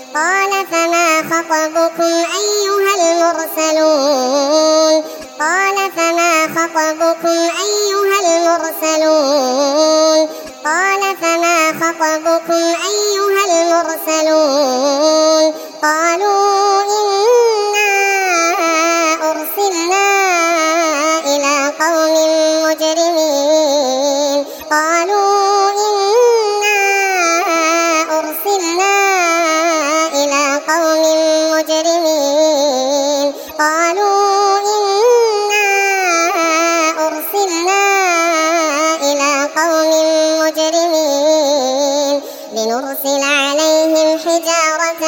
قال فما خطبكم أيها المرسلون قال فما خطبكم أيها المرسلون قال فما خطبكم أيها المرسلون قالوا إنا أرسلنا إلى قوم مجرمين قالوا إنا أرسلنا إلى قوم مجرمين قالوا إنا أرسلنا إلى قوم مجرمين لنرسل عليهم حجارة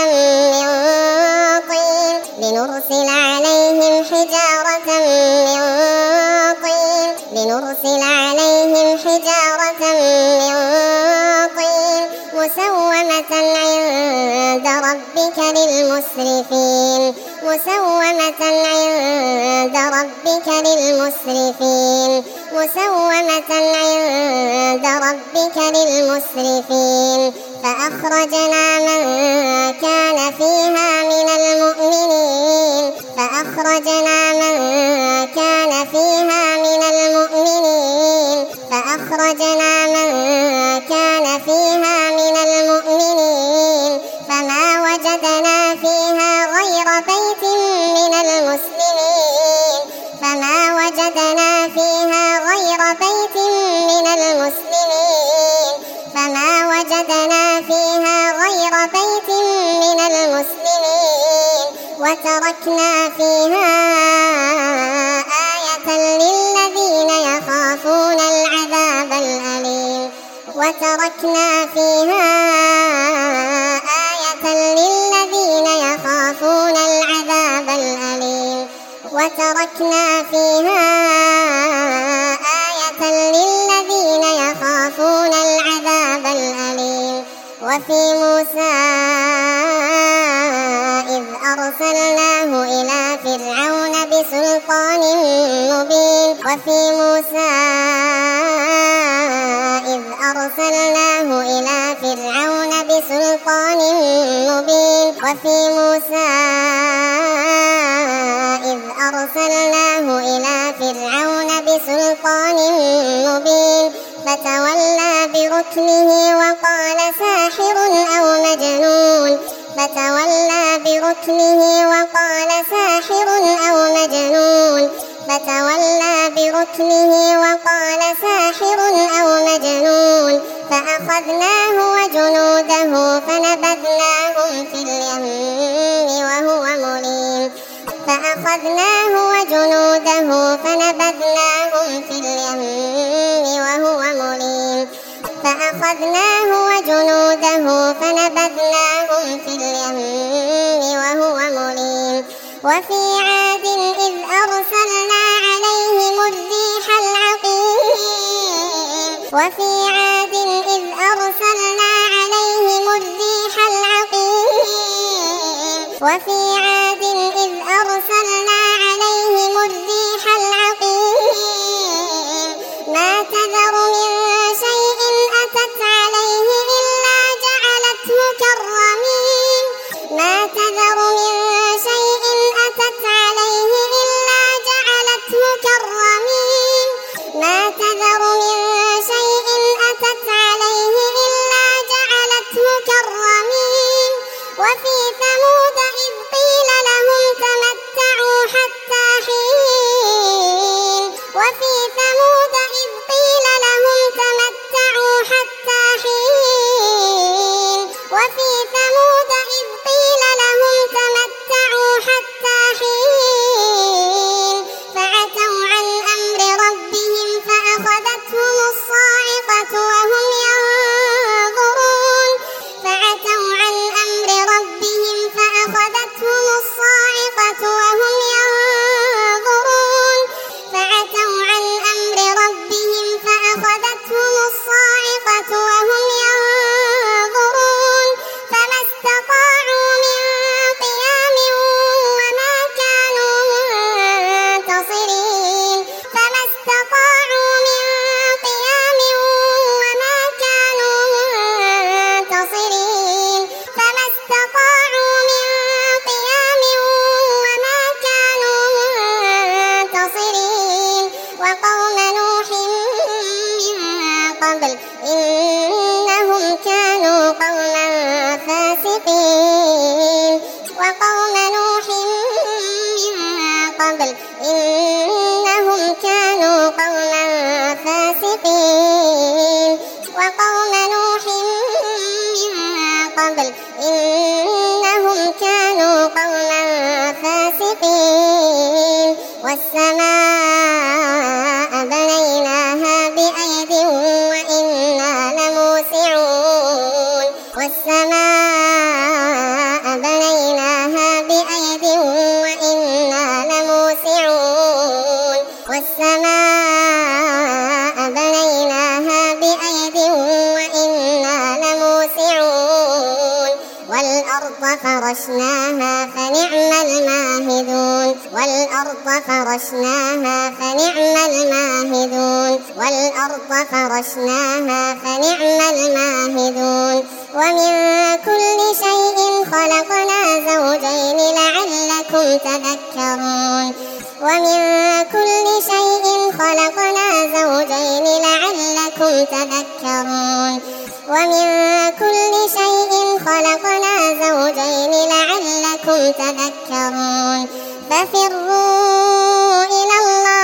من طين مسومة عند ربك للمسرفين فأخرجنا من كان فيها من المؤمنين فما وجدنا فيها غير بيت من المسلمين وتركنا فيها آية للذين يخافون العذاب الأليم وفي موسى إذ أرسلناه إلى فرعون بسلطان مبين فتولى بركنه وقال ساحر أو مجنون فأخذناه وجنوده فنبذناهم في اليم وهو مليم وفي عاد إذ أرسلنا عليهم الريح العقيم ما تذر من شيء أتت عليه إلا جعلته كالرميم وفي ثمود إذ قيل لهم تمتعوا حتى حين فعتوا عن أمر ربهم فأخذتهم الصاعقة وهم ينظرون فعتوا عن أمر فاسقين وقوم نوح من قبل إنهم كانوا قوما فاسقين وقوم نوح من قبل إنهم كانوا قوما فاسقين والسماء بنيناها بأيد وإنا لموسعون والسماء بنيناها بأيد وإنا لموسعون والسماء بنيناها بأيد وإنا لموسعون والأرض فرشناها فنعم الماهدون والأرض فرشناها فنعم الماهدون والأرض فرشناها فنعم الماهدون ومن كل شيء خلقنا زوجين لعلكم تذكرون ومن كل شيء خلقنا زوجين لعلكم تذكرون ومن كل شيء خلقنا زوجين لعلكم تذكرون ففروا إلى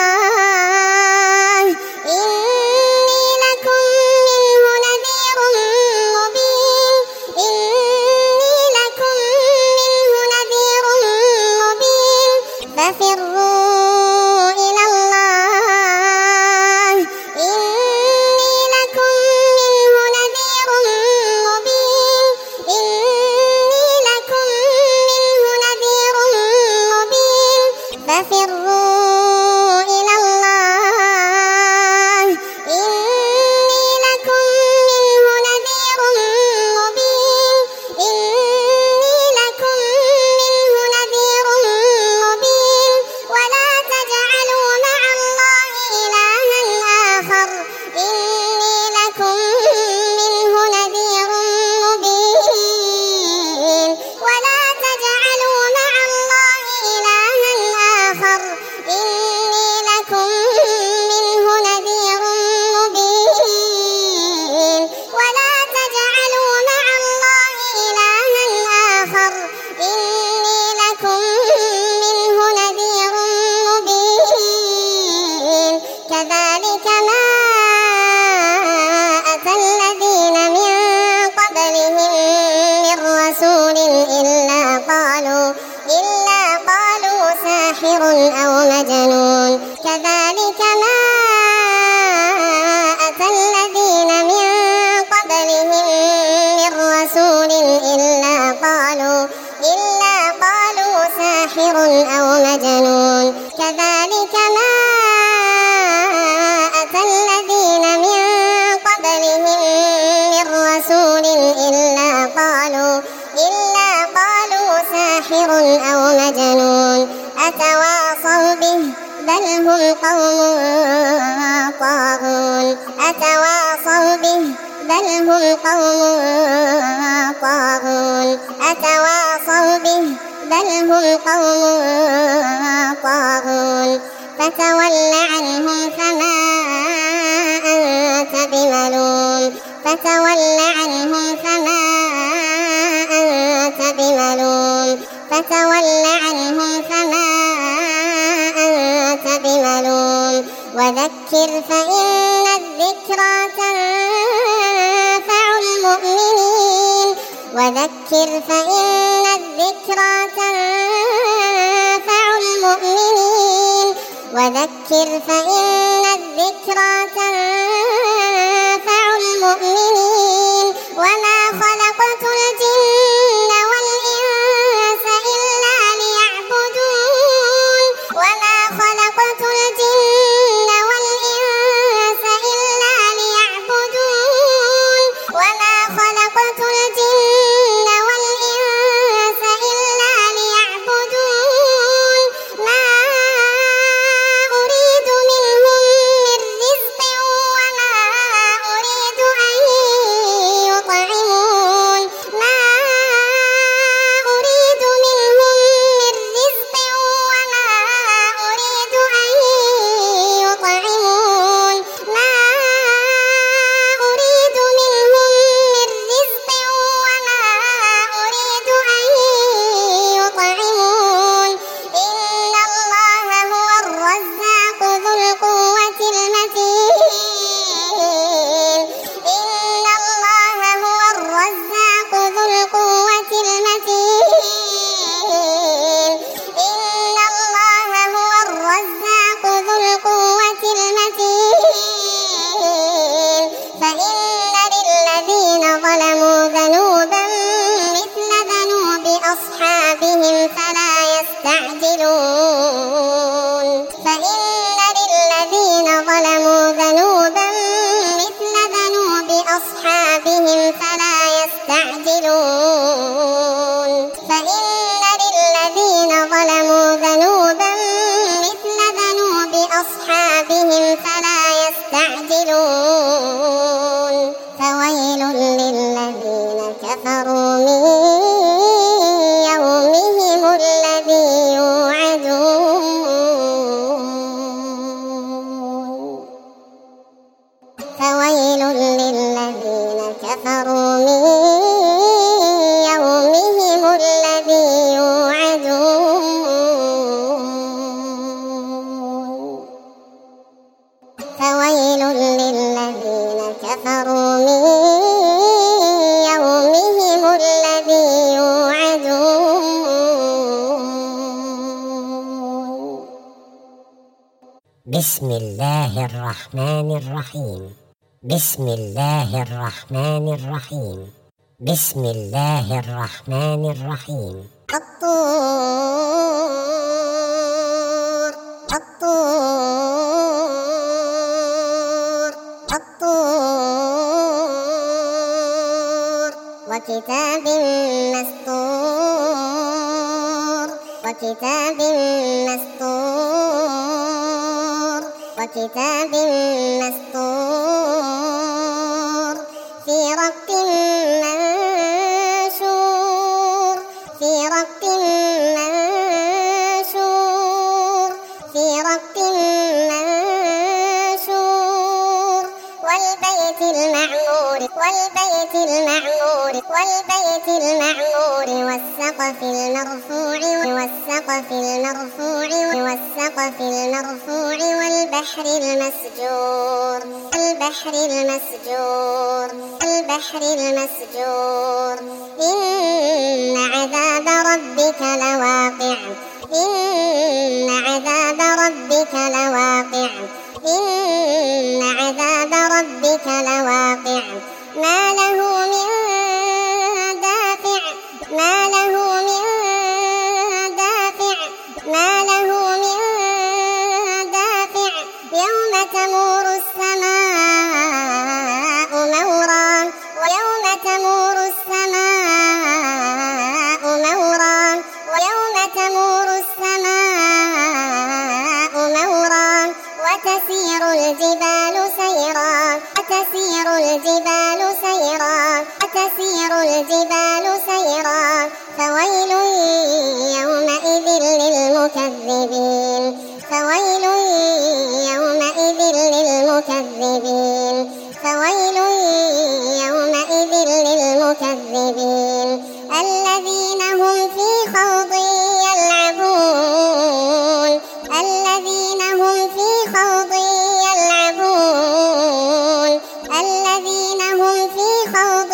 الله إني لكم منه نذير مبين إني لكم منه نذير مبين ففروا إلى الله إني لكم منه نذير مبين إني لكم منه نذير مبين ففروا إلى الله إني لكم منه نذير مبين إني لكم منه نذير مبين ولا تجعلوا مع الله إلها آخر إني لكم منه نذير مبين ولا تجعلوا مع الله إلها آخر إني لكم منه نذير مبين ولا تجعلوا مع الله إلها آخر إني لكم منه نذير مبين كذلك ما أتى الذين من قبلهم من رسول إلا قالوا ساحر أو مجنون كذلك ما أتى الذين من قبلهم من رسول إلا قالوا ساحر أو مجنون كذلك ما أتى الذين من قبلهم من رسول إلا قالوا ساحر أو مجنون أتواصوا به بل هم قوم طاغون أتواصوا به بل هم قوم طاغون أتواصوا به بل هم قوم طاغون فتول عنهم فما أنت بملوم فتول عنهم فما أنت بملوم فتول عنهم فما أنت بملوم وذكر فإن الذكرى تنفع المؤمنين وذكر فإن الذكرى تنفع المؤمنين وذكر فإن الذكرى تنفع المؤمنين وما خلقت الجن والإنس إلا ليعبدون وما خلقت الجن والإنس إلا ليعبدون وما خلقت الجن والإنس إلا ليعبدون ما أريد منهم من رزق وما أريد أن بأصحابهم فلا يستعجلون فإن للذين ظلموا ذنوبا مثل ذنوب أصحابهم فلا يستعجلون فإن للذين ظلموا ذنوبا مثل ذنوب أصحابهم فلا يستعجلون فويل للذين كفروا من يومهم الذي يوعدون فويل للذين كفروا من يومهم الذي يوعدون فويل للذين كفروا من يومهم الذي يوعدون بسم الله الرحمن الرحيم بسم الله الرحمن الرحيم بسم الله الرحمن الرحيم الطور الطور الطور وكتاب مسطور وكتاب مسطور وكتاب مسطور في رق منشور في رق منشور في رق منشور والبيت المعمور والبيت المعمور والبيت المعمور والسقف المرفوع والسقف المرفوع والسقف المرفوع والبحر المسجور البحر المسجور البحر المسجور إن عذاب ربك لواقع إن عذاب ربك لواقع إن عذاب ربك لواقع ما له من دافع ما له من دافع ما له من دافع يوم تمور السماء مورا ويوم تمور السماء مورا ويوم تمور السماء مورا وتسير الجبال سيرا وتسير الجبال سيرا وتسير الجبال سيرا فويل يومئذ للمكذبين فويل يومئذ للمكذبين فويل يومئذ للمكذبين الذين هم في خوض يلعبون الذين هم في خوض يلعبون الذين هم في خوض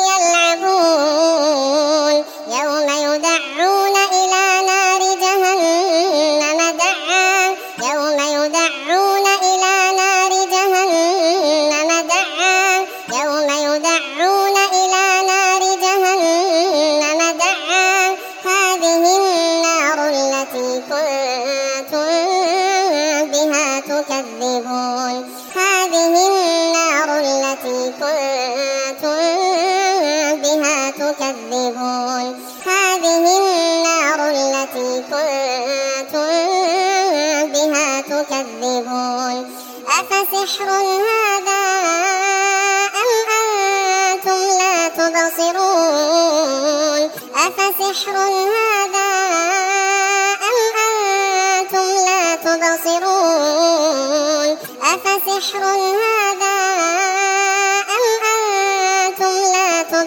يلعبون يوم يدعون إلى نار جهنم دعا يوم يدعون إلى نار جهنم دعا يوم يدعون إلى نار جهنم دعا هذه النار التي كنتم بها تكذبون هذه النار التي كنتم بها تكذبون هذه النار التي كنتم بها تكذبون أفسحر هذا أم أنتم لا تبصرون أفسحر هذا أم أنتم لا تبصرون أفسحر هذا أم أنتم لا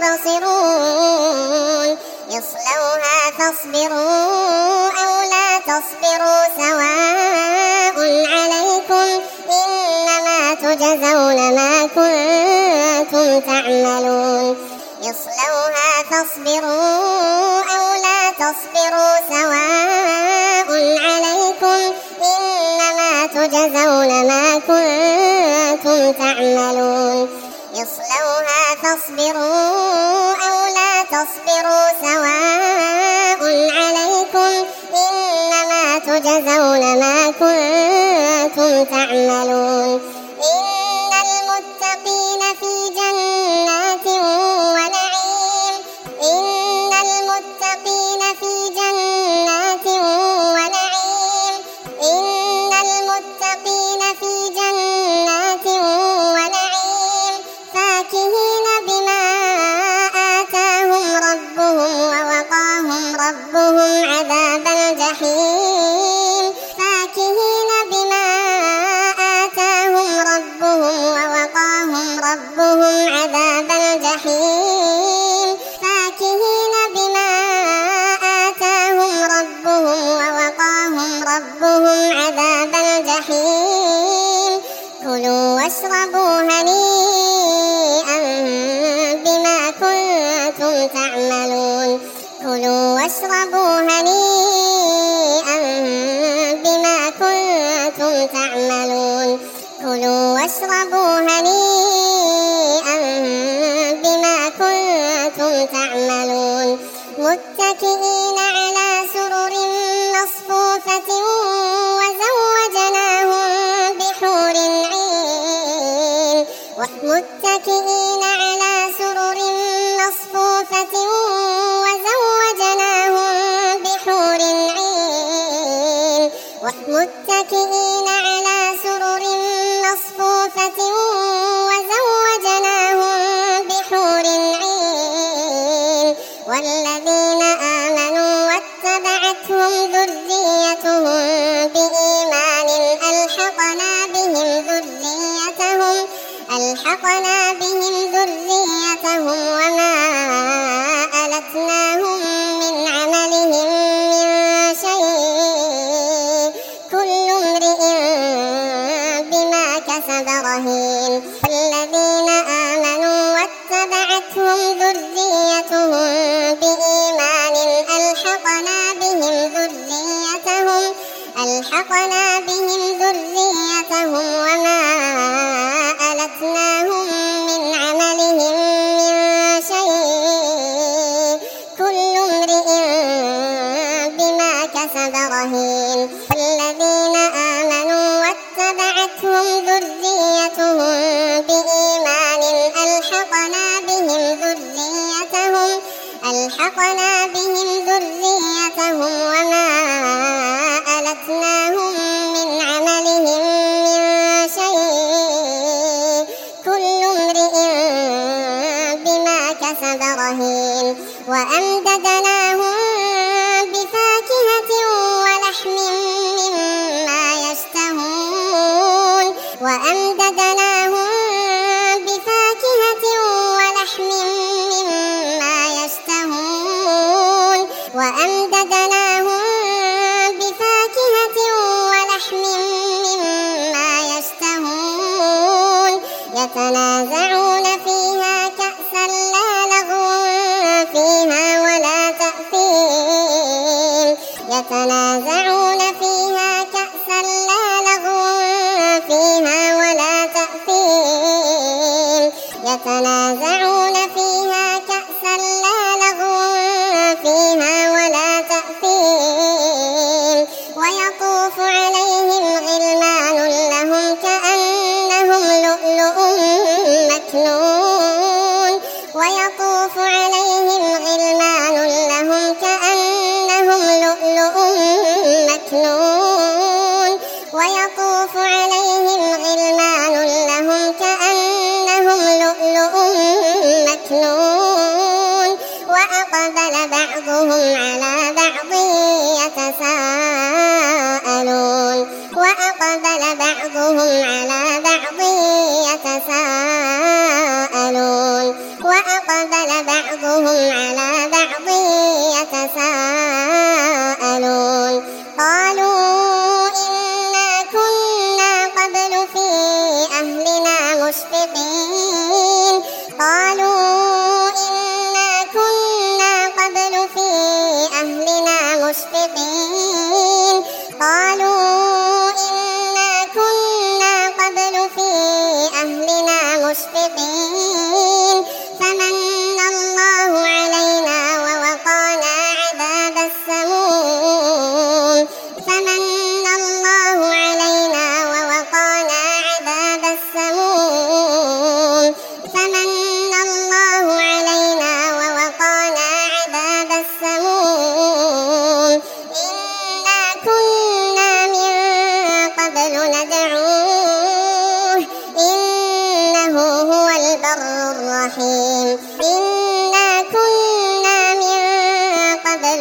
تبصرون اصلوها فاصبروا أو لا تصبروا سواء عليكم إنما تجزون ما كنتم تعملون اصلوها فاصبروا أو لا تصبروا سواء عليكم إنما تجزون ما كنتم تعملون اصلوها فاصبروا أو لا تصبروا سواء تجزون ما كنتم تعملون. إن المتقين في جنات ونعيم. إن المتقين في جنات ونعيم. إن المتقين في جنات ونعيم فاكهين بما آتاهم ربهم ووقاهم ربهم عذاب الجحيم. فاكهين بما آتاهم ربهم ووقاهم ربهم عذاب الجحيم. فاكهين بما آتاهم ربهم ووقاهم ربهم عذاب الجحيم. كلوا واشربوا هنيئا بما كنتم تعملون. كلوا واشربوا هنيئا بما كنتم تعملون. كلوا واشربوا هنيئا بما كنتم تعملون. متكئين على سرر مصفوفة وزوجناهم بحور عين. متكئين على سرر مصفوفة وزوجناهم بحور عين. متكئين على سرر مصفوفة وزوجناهم بحور عين. والذين آمنوا واتبعتهم ذريتهم بإيمان ألحقنا بهم ذريتهم وما ألتناهم من عملهم من شيء. كل امرئ بما كسب رهين. والذين آمنوا واتبعتهم ذريتهم بإيمان ألحقنا بهم ذريتهم وما ألتناهم من عملهم من شيء. كل امرئ بما كسب رهين. والذين آمنوا واتبعتهم ذريتهم بإيمان ألحقنا بهم ذريتهم وما ألتناهم من عملهم من شيء. كل امرئ بما كسب رهين. وأمددناهم بفاكهة ولحم مما يشتهون. وأمددناهم بفاكهة ولحم مما يشتهون. وأمددناهم بفاكهة ولحم مما يشتهون. يتنازعون فيها كأسا لا لغو فيها ولا تأثيم. يتنازعون فيها كأسا لا لغو فيها ولا تأثيم. يتنازعون فيها كأسا لا لغو فيها ولا تأثيم. ويطوف عليهم غلمان لهم كأنهم لؤلؤ مكنون. ويطوف عليهم غلمان لهم كأنهم لؤلؤ مكنون. ويطوف عليهم غلمان لهم كأنهم لؤلؤ مكنون. وأقبل بعضهم على بعض يتساءلون. وأقبل بعضهم على بعض يتساءلون. وأقبل بعضهم على بعض يتساءلون. قالوا إنا كنا قبل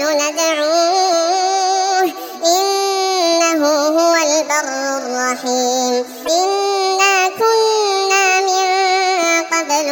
ندعوه إنه هو البر الرحيم إنا كنا من قبل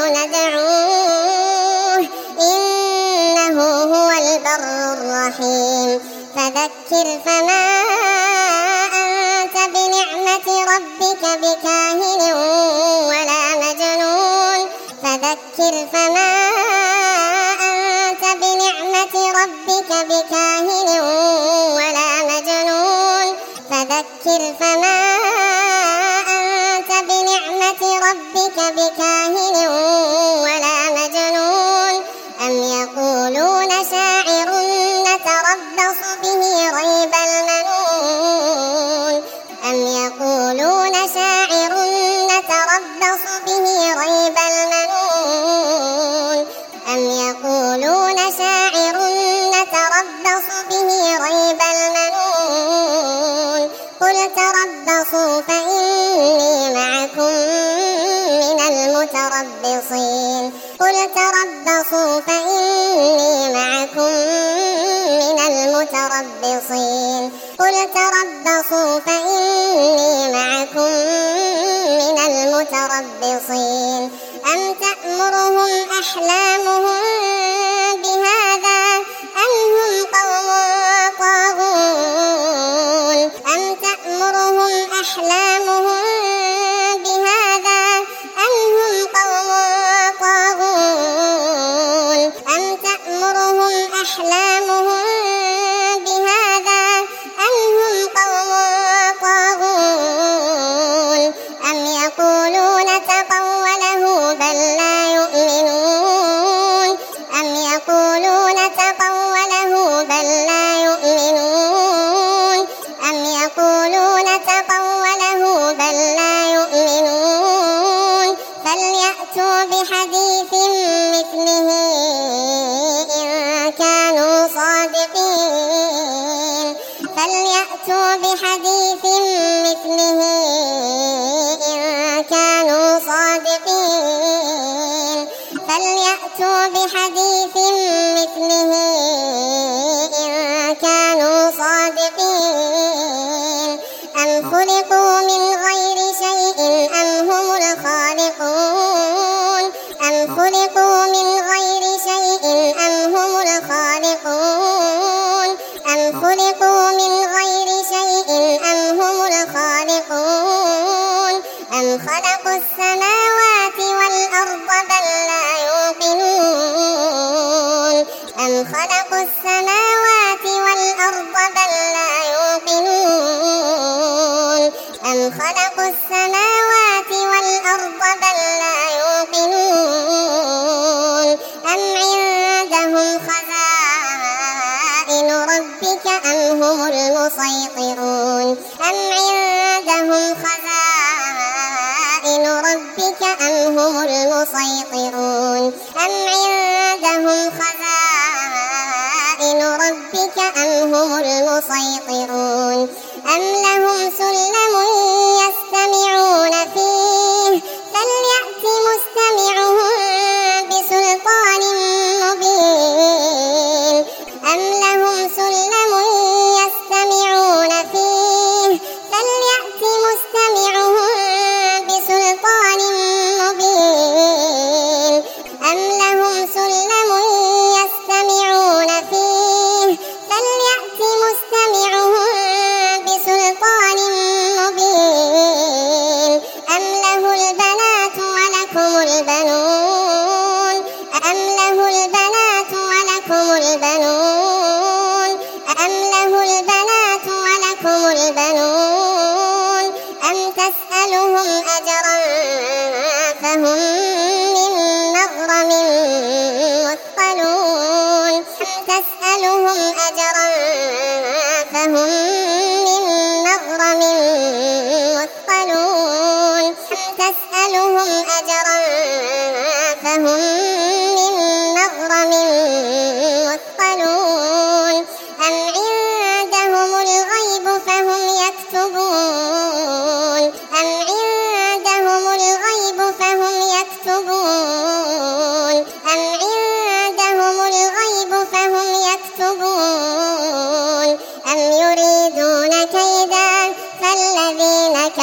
ندعوه إنه هو البر الرحيم فذكر فما أنت بنعمة ربك بكاهن ولا مجنون فذكر فما أنت بنعمة ربك بكاهن ولا مجنون فذكر فما أنت بنعمة ربك بكاهن ولا مجنون أم يقولون شاعر نتربص به ريب المنون أم يقولون شاعر نتربص به ريب المنون أم يقولون شاعر نتربص به ريب المنون قل تربصوا فإني معكم من المتربصين قل تربصوا فإني معكم من المتربصين قل تربصوا فإني معكم من المتربصين أم تأمرهم أحلامهم بهذا أم هم قوم طاغون أم تأمرهم أحلامهم بهذا أم هم قوم طاغون أم تأمرهم أحلامهم بهذا أم هم قوم طاغون أم يقولون تقوله بل لا يؤمنون أم يقولون تقوله بل لا يؤمنون أم يقولون تقوله بل لا يؤمنون فليأتوا بحديث مثله إن كانوا صادقين فليأتوا بحديث مثله إن كانوا صادقين فليأتوا بحديث مثله إن كانوا صادقين أم خلقوا من غير شيء أم هم الخالقون أم خلقوا من غير شيء أم هم الخالقون أم خلقوا من غير شيء أم هم الخالقون أم خلقوا السماوات والأرض بل لا يوقنون أم خلقوا السماوات والأرض بل لا يوقنون أم خلقوا السماوات والأرض بل لا يوقنون أم عندهم خزائن ربك أم هم المسيطرون أم عندهم خزائن ربك أم هم المسيطرون أم عندهم خزائن ربك أم هم المسيطرون أم لهم سلم يستمعون فيه فليأت مستمعهم بسلطان مبين أم لهم سلم يستمعون فيه فليأت مستمعهم بسلطان مبين أم لهم سلم يستمعون فيه فليأت مستمعهم بسلطان مبين أم له البنات ولكم البنون أم له البنات ولكم البنون أم له البنات ولكم البنون أم تسألهم أجرا فهم من مغرم مثقلون أم تسألهم أجرا فهم من مغرم مثقلون أم تسألهم أجرا فهم من مغرم مثقلون أم عندهم الغيب فهم يكتبون أم عندهم الغيب فهم يكتبون أم عندهم الغيب فهم يكتبون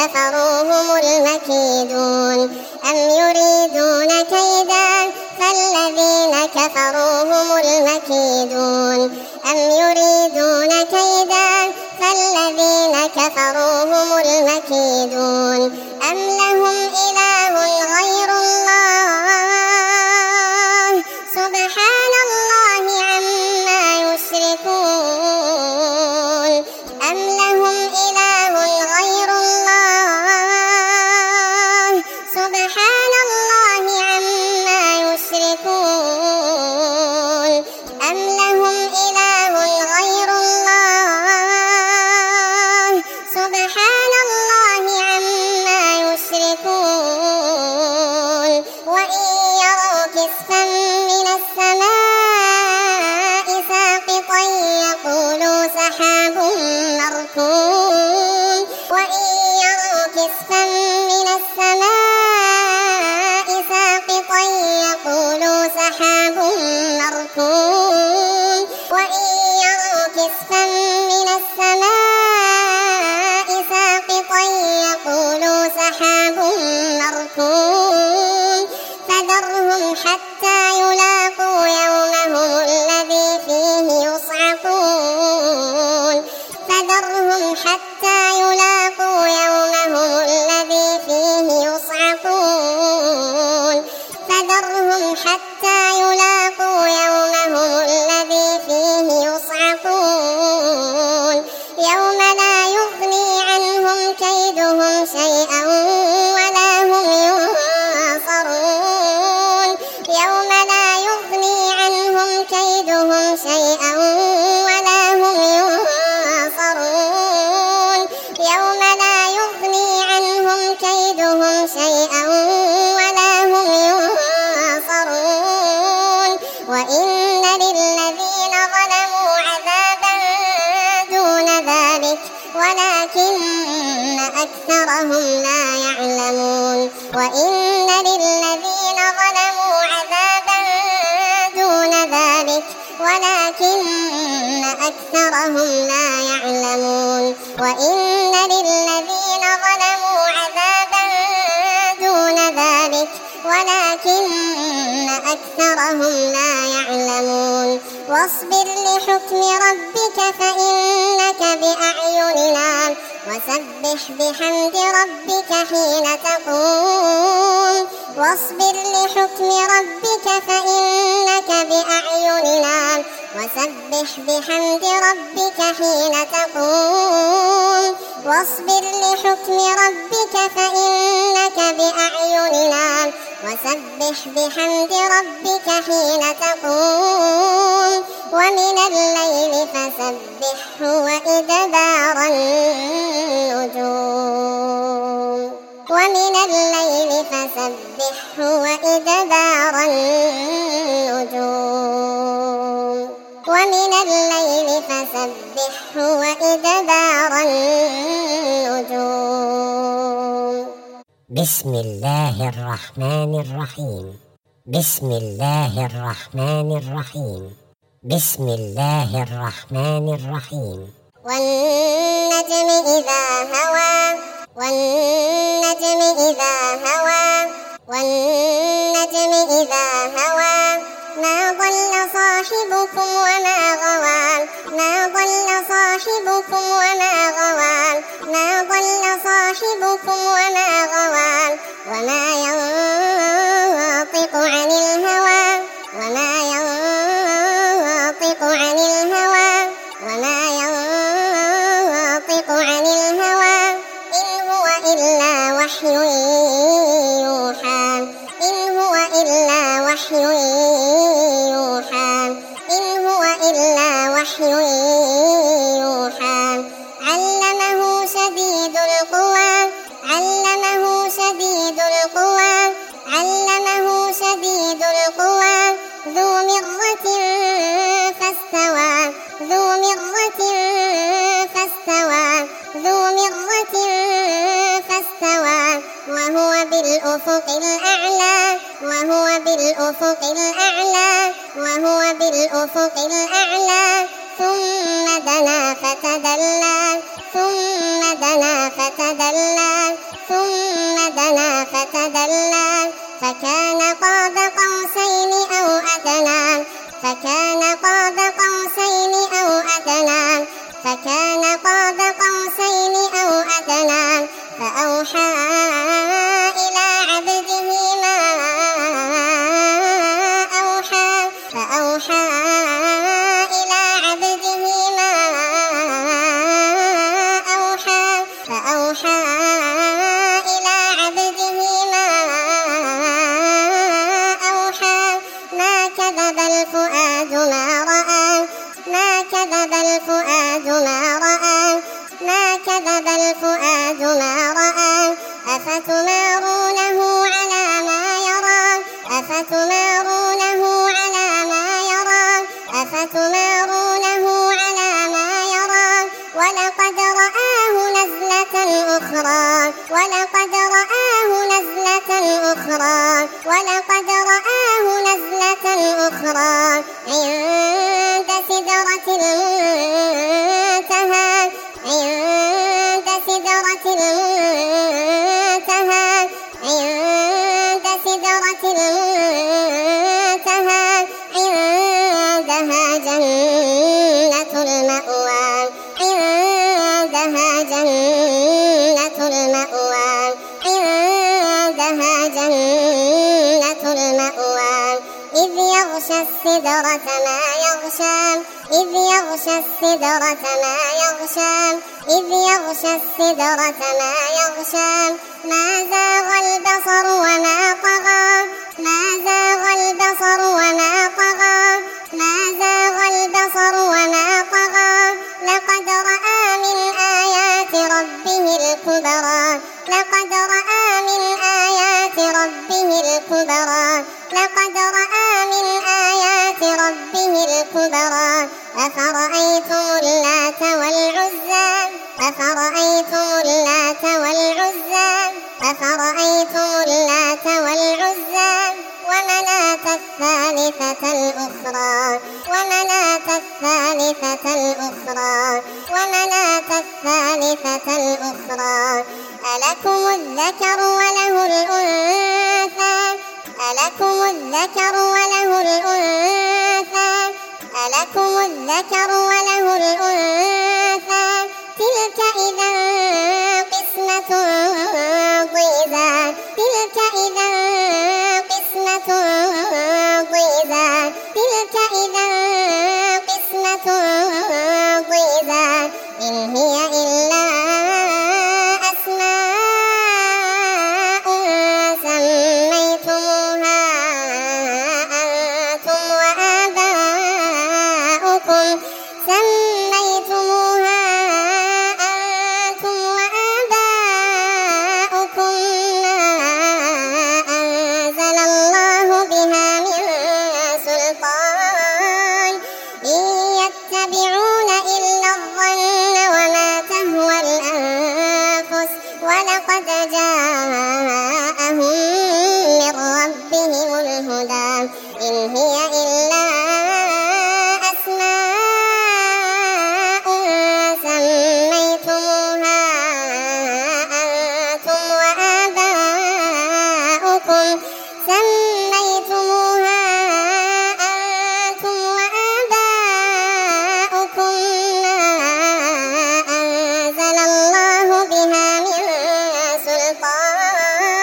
كفروا هم المكيدون أم يريدون كيدا فالذين كفروا هم المكيدون أم يريدون كيدا فالذين كفروا هم المكيدون أم لهم إله غير الله سبحان الله عما يشركون أم لهم إله غير الله سبحان الله عما يشركون أم لهم إله غير الله سبحان الله عما يشركون وإن يروا كسفا من السماء ساقطا يقولوا سحاب مركوم وإن يروا كسفا من السماء ساقطا يقولوا سحاب مركوم وإن يروا كسفا من السماء ساقطا يقولوا سحاب مركوم فذرهم حتى يلاقوا يومهم الذي فيه يصعقون فذرهم حتى يلاقوا يومهم الذي فيه يصعقون فذرهم حتى يلاقوا يومهم الذي فيه يصعقون يوم لا يغني عنهم كيدهم شيئا ولا هم ينصرون يوم لا يغني عنهم كيدهم شيئا ولا هم ينصرون يوم لا يغني عنهم كيدهم شيئا ولا هم ينصرون وإن للذين ظلموا عذابا دون ذلك ولكن أكثرهم لا يعلمون وإن للذين ظلموا عذابا دون ذلك ولكن أكثرهم لا يعلمون وإن للذين ظلموا عذابا دون ذلك ولكن أكثرهم لا يعلمون واصبر لحكم ربك فإنك بأعيننا وسبح بحمد ربك حين تقوم واصبر لحكم ربك فإنك بأعيننا وسبح بحمد ربك حين تقوم واصبر لحكم ربك فإنك بأعيننا وسبح بحمد ربك حين تقوم ومن الليل فسبحه وإدبار النجوم ومن الليل فسبحه وإدبار النجوم ومن الليل فسبحه وإدبار النجوم بسم الله الرحمن الرحيم بسم الله الرحمن الرحيم بسم الله الرحمن الرحيم والنجم إذا هوى والنجم إذا هوى والنجم إذا هوى ما ضل صاحبكم وما غوى ما ضل صاحبكم وما غوى ما ضل صاحبكم وما غوى وما ينطق عن الهوى وما ينطق عن الهوى وما ينطق عن الهوى إن هو إلا وحي يوحى إن هو إلا وحي يوحى إن هو إلا وحي يوحى علمه شديد القوى علمه شديد القوى علمه شديد القوى ذو مرة فاستوى ذو مرة فاستوى ذو مرة فاستوى وهو بالأفق الأعلى وهو بالأفق الأعلى وهو بالأفق الأعلى ثم دنا فتدلى ثم دنا فتدلى فكان قاب قوسين أو أدنى فأوحى إلى عبده ما أوحى ما كذب الفؤاد ما رأى أفتمارونه على ما يرى ولقد رآه نزلة أخرى عند سدرة المنتهى عندها جنة المأوى إذ يغشى السدرة ما يغشى ما زاغ البصر وما طغى لقد رأى من آيات ربه الكبرى أفرأيتم اللات والعزى ومناة الثالثة الأخرى ألكم الذكر وله الأنثى تلك إذا قسمة ضيزى إن هي إلا أسماء سميتموها أنتم وآباؤكم ما أنزل الله بها من سلطان إن يتبعون إلا الظن وما تهوى الأنفس ولقد جاءهم من ربهم الهدى إن هي إلا أسماء سميتموها أنتم وآباؤكم ما أنزل الله بها من سلطان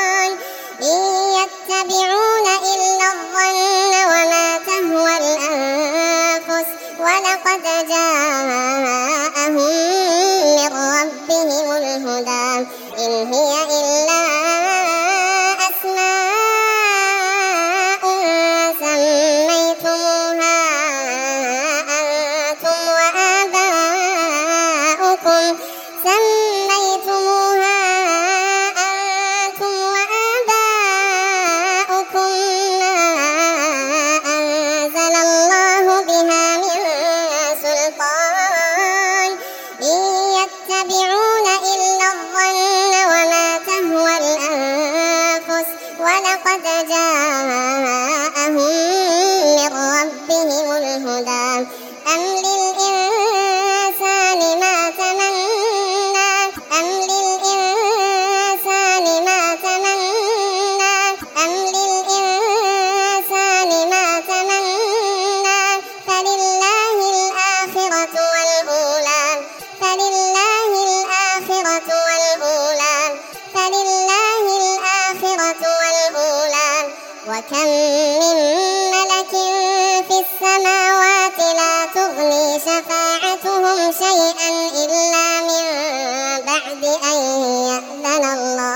وكم من ملك في السماوات لا تغني شفاعتهم شيئا إلا من بعد أن يأذن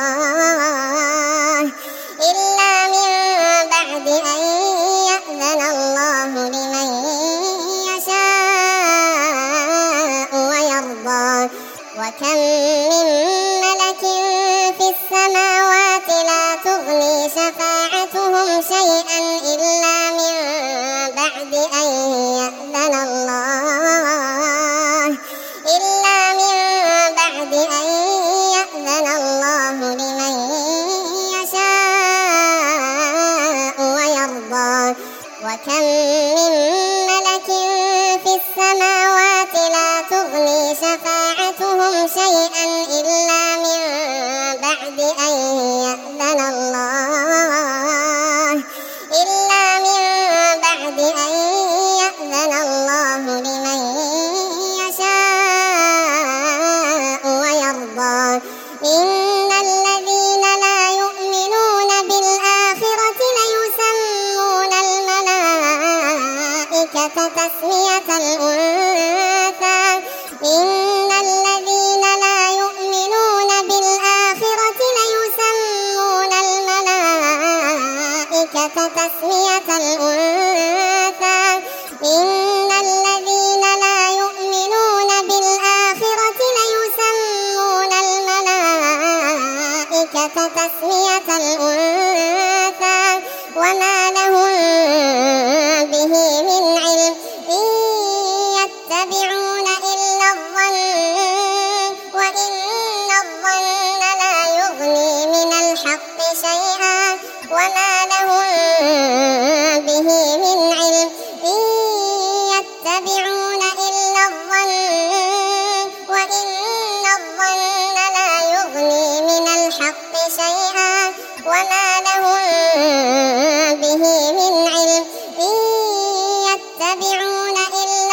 الله لمن يشاء ويرضى. وكم من ملك في السماوات لا تغني شفاعتهم شيئا إلا من بعد أن يأذن الله لمن يشاء ويرضى. وكم من ملك في السماوات لا تغني شفاعتهم شيئا إلا من بعد أن يأذن الله لمن يشاء ويرضى. إن الذين لا يؤمنون بالآخرة ليسمون الملائكة تسمية الأنثى. إن الذين لا يؤمنون بالآخرة ليسمون الملائكة تسمية الأنثى. إن الذين لا يؤمنون بالآخرة ليسمون الملائكة تسمية الأنثى وما لهم به من علم إن يتبعون إلا الظن وإن الظن لا يغني من الحق شيئا وما لهم به من علم إن يتبعون إلا الظن وإن الظن لا يغني من الحق شيئا وما لهم به من علم إن يتبعون إلا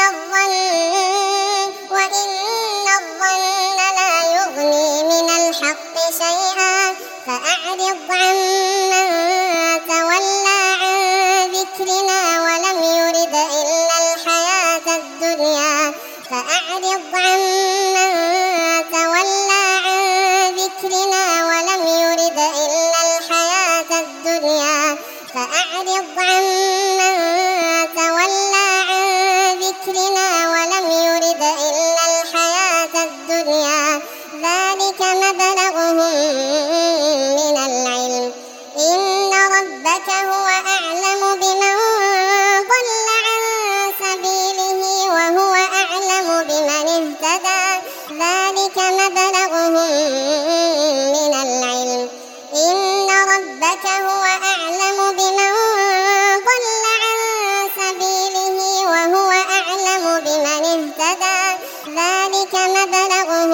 الظن وإن الظن لا يغني من الحق شيئا. فأعرض عمن تولى عن ذكرنا ولم يرد إلا الحياة الدنيا. فأعرض عمن تولى عن ذكرنا ولم يرد إلا الحياة الدنيا. فأعرض عمن تولى عن ذكرنا ولم يرد إلا الحياة الدنيا. ذلك مبلغهم من العلم إن ربك هو أعلم بمن ضل عن سبيله وهو أعلم بمن اهتدى. ذلك مبلغهم من العلم إن ربك هو أعلم بمن ضل عن سبيله وهو أعلم بمن اهتدى. ذلك مبلغهم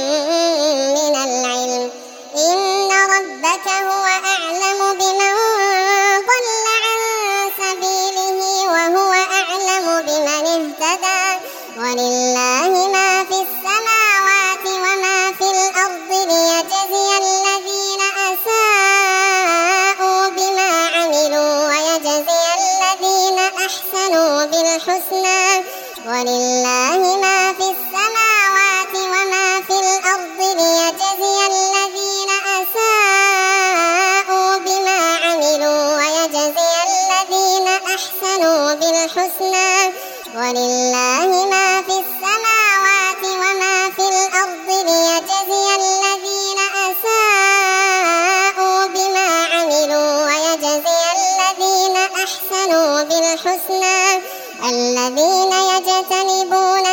من العلم إن ربك هو أعلم بمن ضل عن سبيله وهو أعلم بمن اهتدى. ولله ما في السماوات وما في الأرض ليجزي الذين أساءوا بما عملوا ويجزي الذين أحسنوا بالحسنى. ولله ما في السماوات وما في الأرض ليجزي الذين أساءوا بما عملوا ويجزي الذين أحسنوا بالحسنى. ولله ما في السماوات وما في الأرض ليجزي الذين أساءوا بما عملوا ويجزي الذين أحسنوا بالحسنى. الذين يجتنبون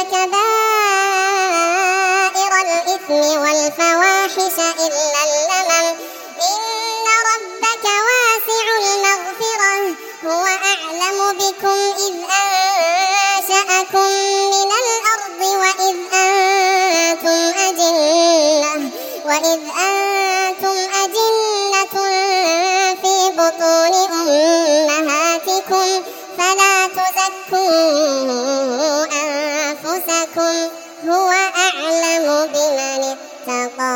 كبائر الإثم والفواحش إلا اللمم إن ربك واسع المغفرة هو أعلم بكم إذ أنشأكم من الأرض وإذ أنتم أجنة في بطون أمهاتكم فلا تزكوا أنفسكم هو أعلم بمن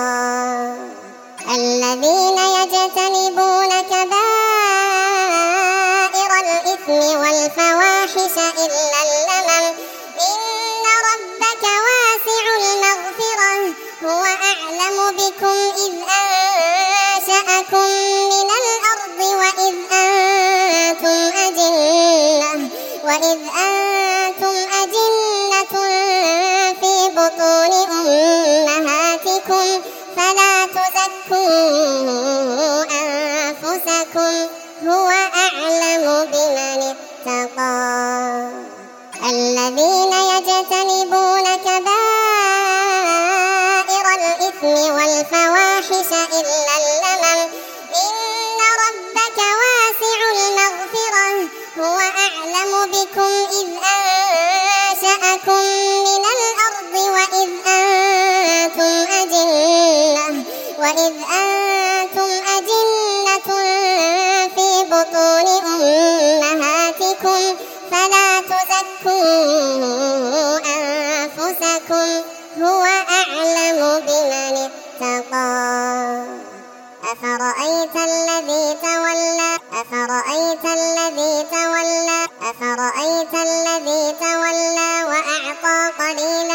اتقى. الذين يجتنبون كبائر والفواحش إلا اللمم إن ربك واسع المغفرة هو أعلم بكم إذ أنشأكم من الأرض وإذ أنتم أجنة في بطون أمهاتكم فلا تزكوا أنفسكم هو أعلم بمن اتقى الذين يجتنبون كبائر الإثم والفواحش إلا اللمم إن ربك واسع المغفرة هو أعلم بكم إذ أنشأكم من الأرض وإذ أنتم أجنة في بطون أمهاتكم فلا تزكوا أنفسكم هو أعلم بمن اتقى أفرأيت الذي تولى وأعطى قليلا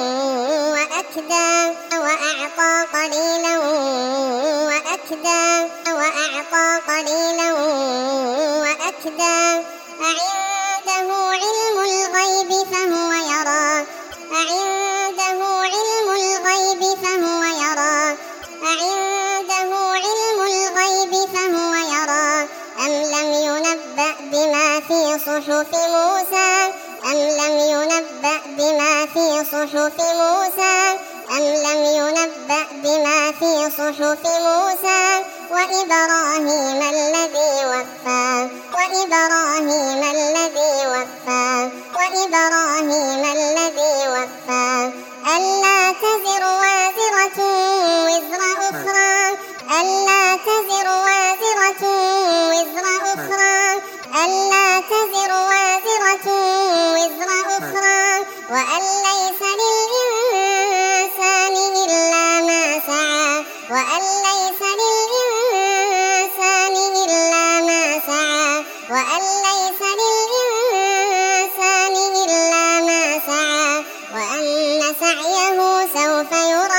وأكدى أعنده علم الغيب فهو يرى أم لم ينبأ بما في صحف موسى وإبراهيم الذي وفى ألا تزر وازرة وزر أخرى وأن ليس للإنسان إلا ما سعى وأن ليس للإنسان إلا ما سعى وأن سعيه سوف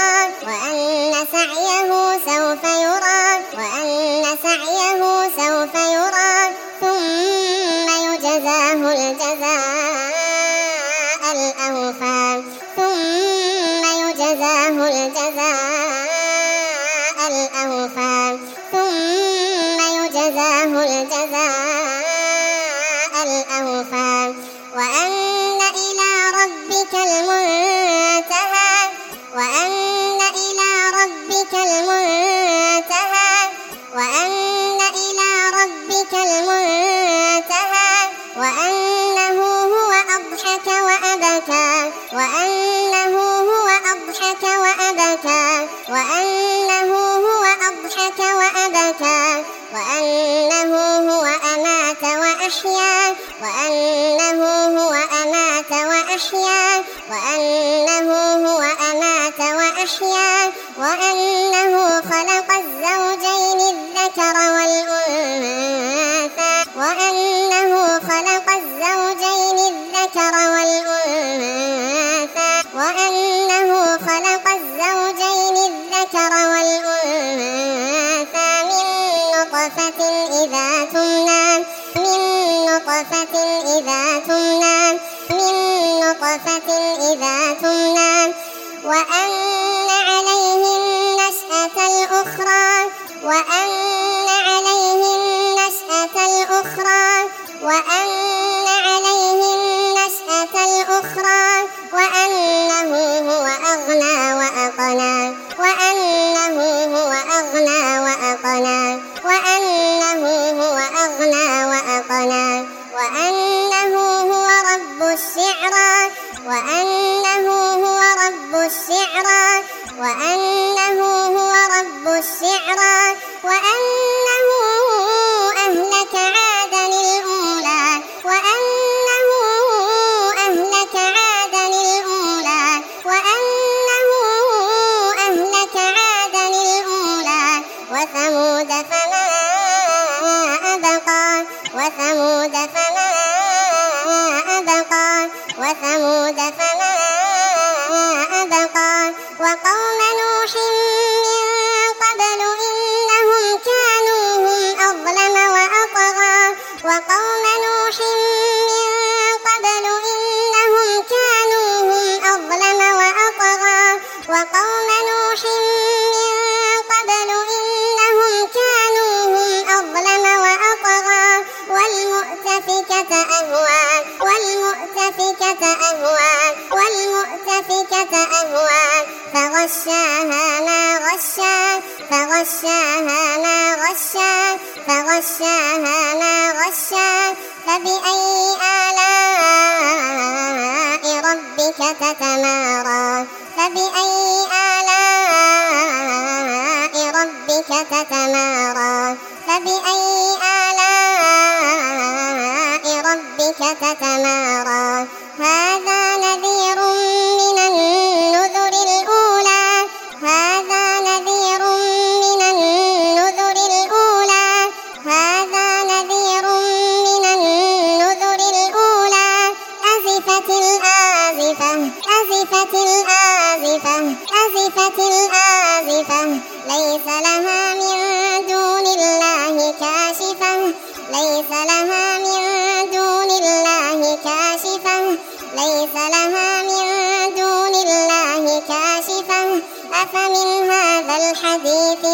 يرى ثم يجزاه الجزاء الأوفى وأن إلى ربك المنتهى وأنه هو أضحك وأبكى وأنه هو أمات وأحيا وأنه خلق الزوجين الذكر والأنثى من نطفة إذا تمنى وأن عليه النشأة الأخرى وأنه هو أغنى وأقنى وأنه هو رب الشعرى وأنه أهلك عادا الأولى وثمود فما وقوم نوح من قبل إنهم كانوا هم أظلم وأطغى وقوم نوح من قبل إنهم كانوا هم أظلم وأطغى وقوم نوح من قبل إنهم كانوا هم أظلم وأطغى والمؤتفكة أهوى فغشاها ما غشا فبأي آلاء ربك تتمارى هذا نذير من النذر الأولى أزفت الآزفة ليس لها من دون الله كاشفة أفمن هذا الحديث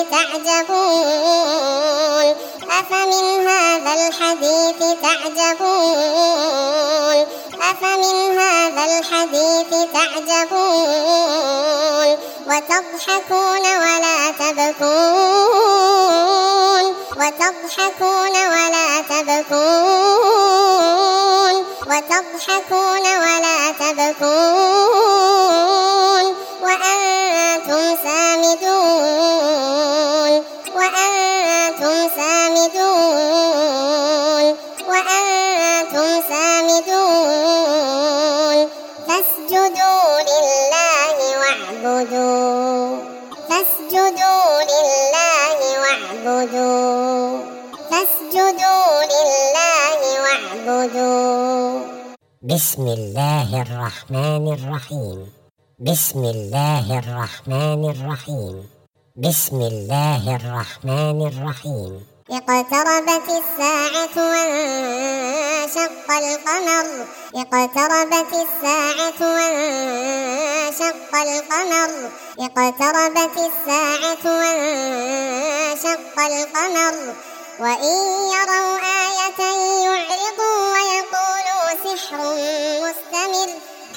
تعجبون وتضحكون ولا تبكون وأنتم سامدون فاسجدوا لله واعبدوا بسم الله الرحمن الرحيم بسم الله الرحمن الرحيم بسم الله الرحمن الرحيم اقتربت الساعة وانشق القمر اقتربت الساعة وانشق القمر وإن يروا آية يعرضوا ويقولوا سحر مستمر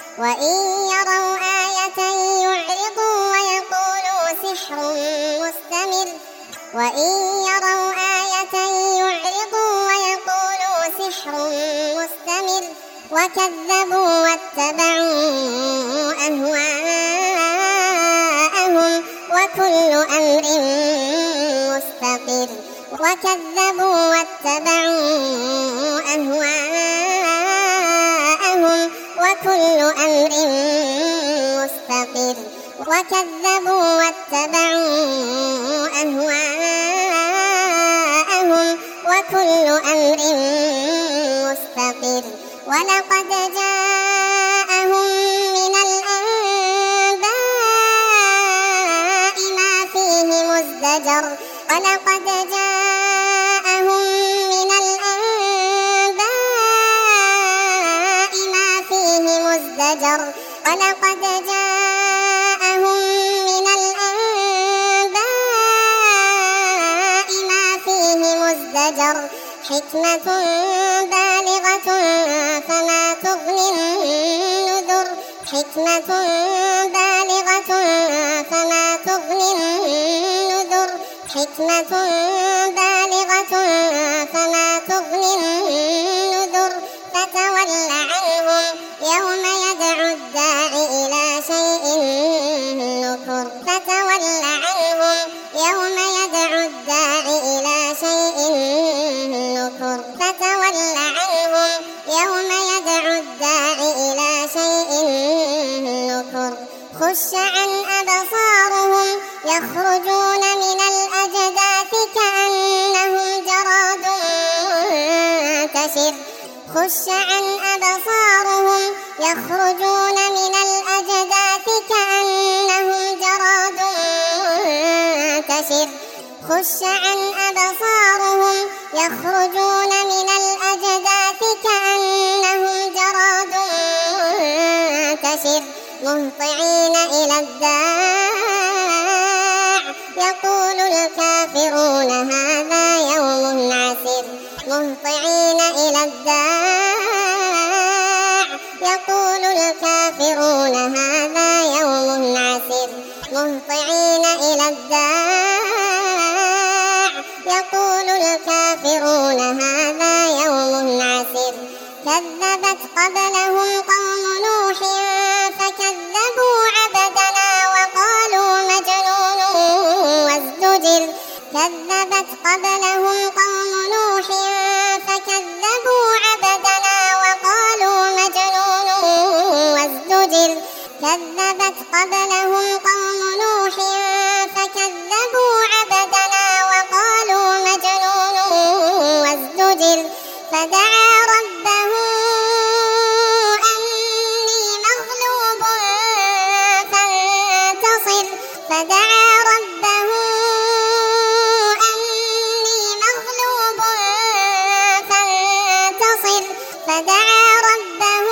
وكذبوا واتبعوا أهواءهم وكل أمر مستقر ولقد جاءهم من الأنباء ما فيه مزدجر حكمة بالغة فما تغني النذر فتول عنهم يوم يدعو الداع إلى شيء نكر خش عن أبصارهم يخرجون من الأجداث كأنهم جراد منتشر خش عن أبصارهم يخرجون من الأجداث كأنهم جراد منتشر خش عن أبصارهم يخرجون من الأجداث كأنهم جراد منتشر مهطعين إلى الداع يقول الكافرون هذا يوم عسير مهطعين إلى الداع يقول الكافرون هذا يوم عسير مهطعين إلى الداع يقول الكافرون هذا يوم عسير كذبت قبلهم قوم نوح فكذبوا عبدنا وقالوا مجنون وازدجر كذبت قبلهم قوم نوح فكذبوا عبدنا وقالوا مجنون وازدجر كذبت قبلهم قوم نوح فكذبوا عبدنا وقالوا مجنون وازدجر فدعا ربه أني مغلوب فانتصر فدعا ربه أني مغلوب فانتصر فدعا ربه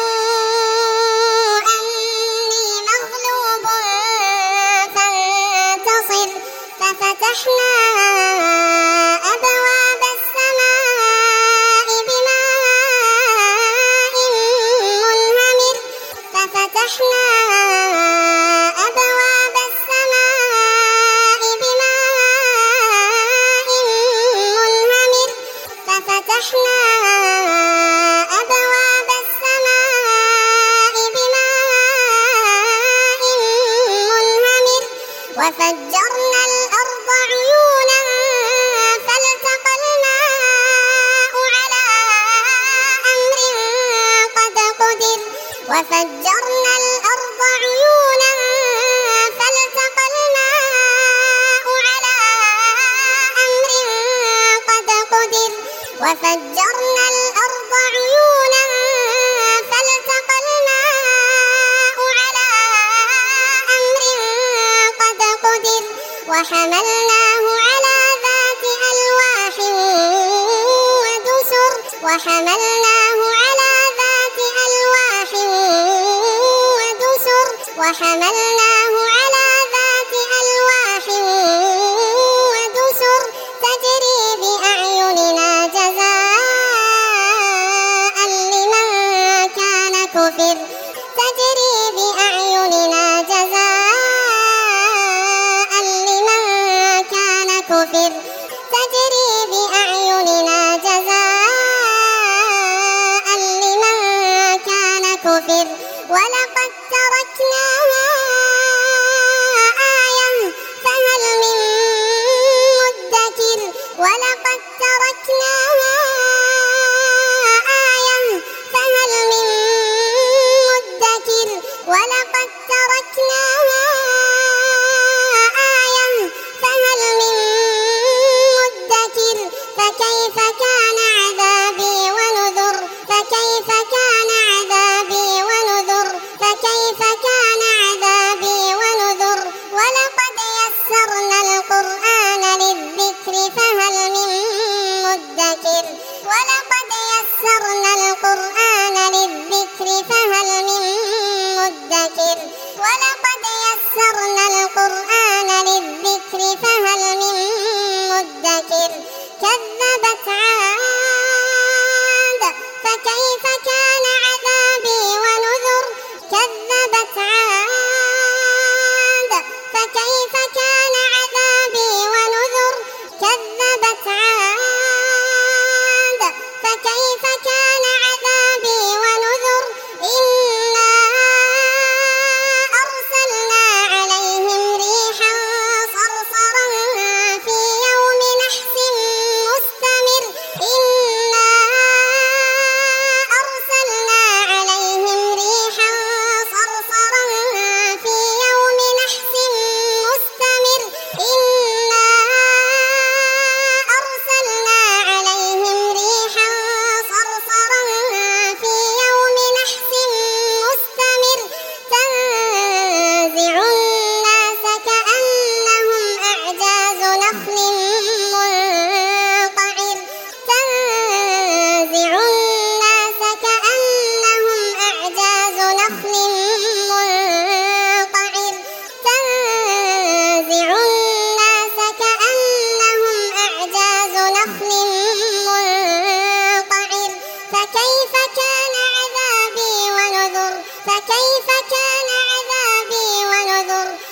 أني مغلوب فانتصر ففتحنا أبواب السماء بماء منهمر ففتحنا أبواب السماء بماء منهمر ففتحنا أبواب السماء بماء منهمر وفجرنا الأرض عيونا فالتقى الماء على أمر قد قدر وفجرنا الأرض عيونا فالتقى الماء على أمر قد قدر وفجرنا الأرض عيونا فالتقى الماء على أمر قد قدر وحملناه على ذات ألواح ودسر وحملناه على ذات ألواح ودسر وحملناه على ذات ألواح ودسر تجري بأعيننا جزاء لمن كان كفر تجري بأعيننا جزاء لمن كان كفر تجري بأعيننا جزاء لمن كان كفر ولقد تركناها آية فهل من مدكر ولقد تركناها آية فهل من مدكر ولقد تركناها آية فهل من مدكر فكيف كان عذابي ونذر فكيف كان عذابي ونذر فكيف كان عذابي ونذر ولقد يسرنا القرآن للذكر فهل من مدكر ولقد يسرنا القرآن للذكر فهل من مدكر ولقد يسرنا القرآن للذكر فهل من مدكر كذبت عاد فكيف كان عذابي ونذر كذبت عاد فكيف كان عذابي ونذر كذبت عاد فكيف كان عذابي ونذر إنا أرسلنا عليهم ريحا صرصرا في يوم نحس مستمر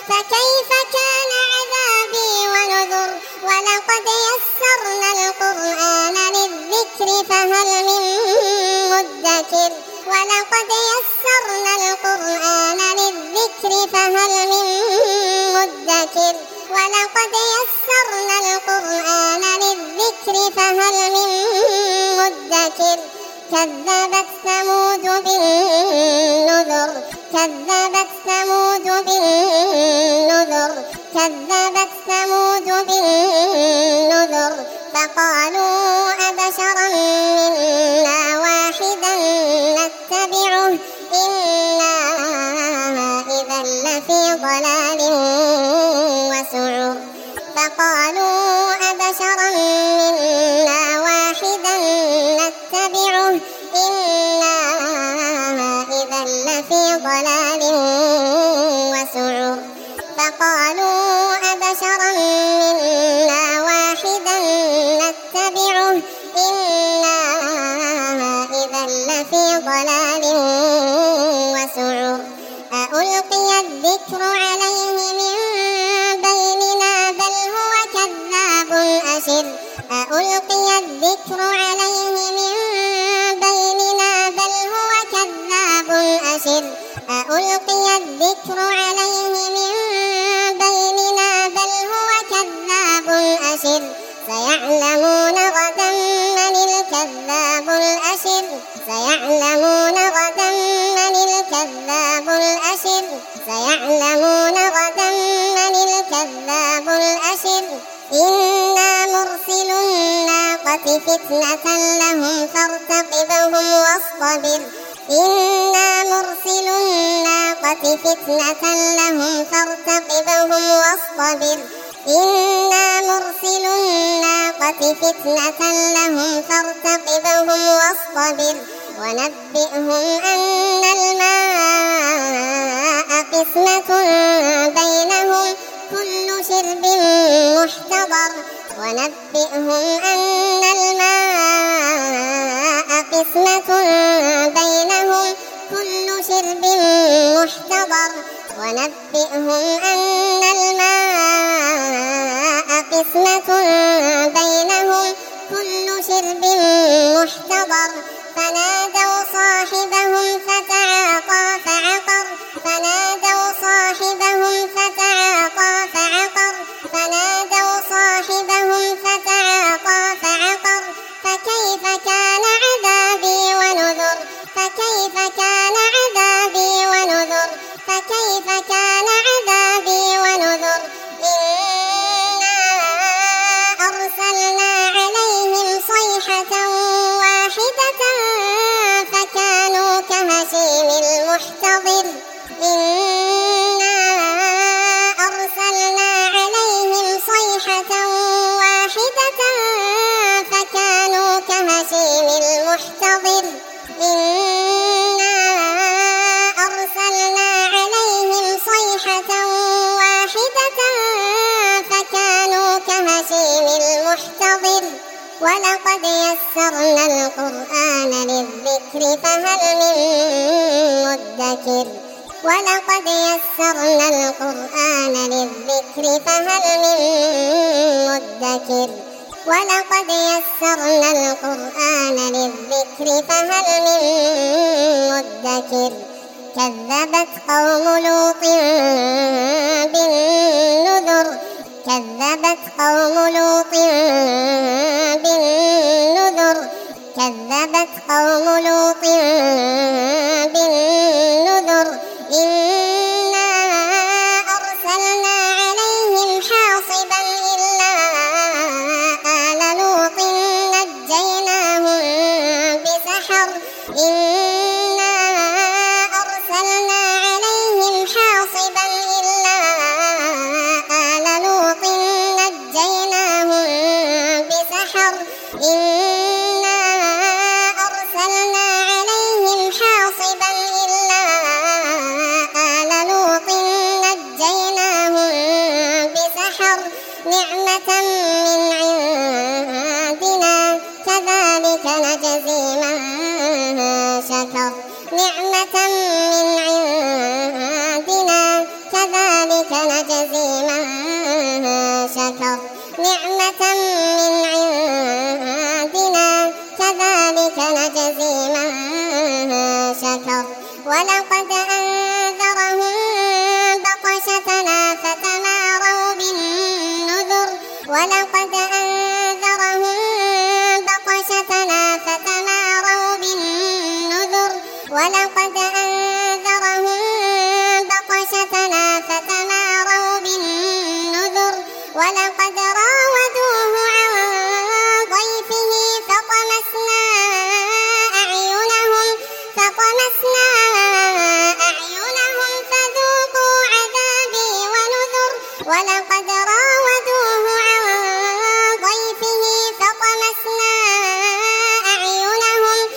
فكيف كان عذابي ونذر ولقد يسرنا القرآن للذكر فهل من مدكر ولقد يسرنا القرآن للذكر فهل من مدكر ولقد يسرنا القرآن للذكر فهل من مدكر كذبت ثمود بالنذر كذبت ثمود بالنذر كذبت ثمود بالنذر فقالوا أبشرا منا واحدا نتبعه إنا إذا لفي ضلال وسعر فقالوا أبشرا منا واحدا نتبعه إنا إذا لفي ضلال وسعر فقالوا أبشرا منا واحدا نتبعه إنا إذا لفي ضلال وسعر ألقي الذكر عليه من بيننا بل هو كذاب أشر ألقي الذكر عليه من بيننا بل هو كذاب أشر ألقي الذكر عليه من بيننا بل هو كذاب أشر سيعلمون غدا من الكذاب الأشر سيعلمون غدا من الكذاب الأشر سيعلمون غدا من الكذاب الأشر إنا مرسل الناقة فتنة لهم فارتقبهم واصطبر إنا مرسل الناقة فتنة لهم فارتقبهم واصطبر إنا مرسل الناقة فتنة لهم فارتقبهم واصطبر ونبئهم أن الماء قسمة بينهم كل شرب محتضر ونبئهم أن الماء قسمة بينهم كل شرب محتضر ونبئهم أن الماء قسمة بينهم كل شرب محتضر فنادوا صاحبهم فتعاطى فعقر فنادوا صاحبهم فتعاطى فعقر فنادوا صاحبهم فتعاطى فعقر فكيف كان عذابي ونذر فكيف كان عذابي ونذر فكيف كان عذابي ونذر إنا أرسلنا عليهم صيحة واحدة فكانوا كهشيم المحتضر إنا أرسلنا عليهم صيحة واحدة فكانوا كهشيم المحتضر إنا أرسلنا عليهم صيحة واحدة فكانوا كهشيم المحتضر ولقد يسرنا القرآن للذكر فهل من مدكر ولقد يسرنا القرآن للذكر فهل من مدكر ولقد يسرنا القرآن للذكر فهل من مدكر كذبت قوم لوط بالنذر كذبت قوم لوط بالنذر كذبت قوم لوط بالنذر إنا أرسلنا عليهم حاصبا إلا آل لوط نجيناهم بسحر إنا أرسلنا عليهم حاصبا إلا آل لوط نجيناهم بسحر إنا أرسلنا عليهم حاصبا إلا آل لوط نجيناهم بسحر نعمة من عندنا كذلك نجزي من شكر نعمة من عندنا كذلك نجزي ولقد راودوه عن ضيفه فطمسنا أعينهم فذوقوا عذابي ونذر ولقد راودوه عن ضيفه فطمسنا أعينهم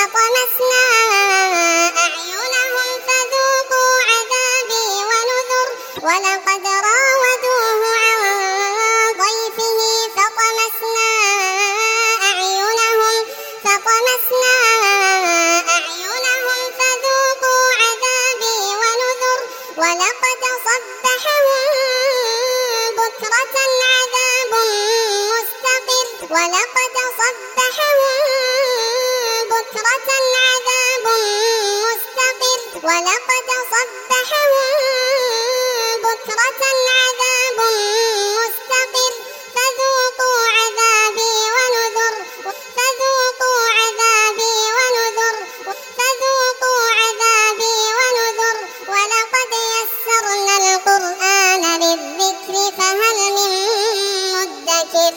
فذوقوا عذابي ونذر ولقد راودوه عن ضيفه فطمسنا أعينهم فذوقوا عذابي ونذر ولقد صبحهم بكرة عذاب مستقر فذوقوا عذابي ونذر ولقد يسرنا القرآن للذكر فهل من مدكر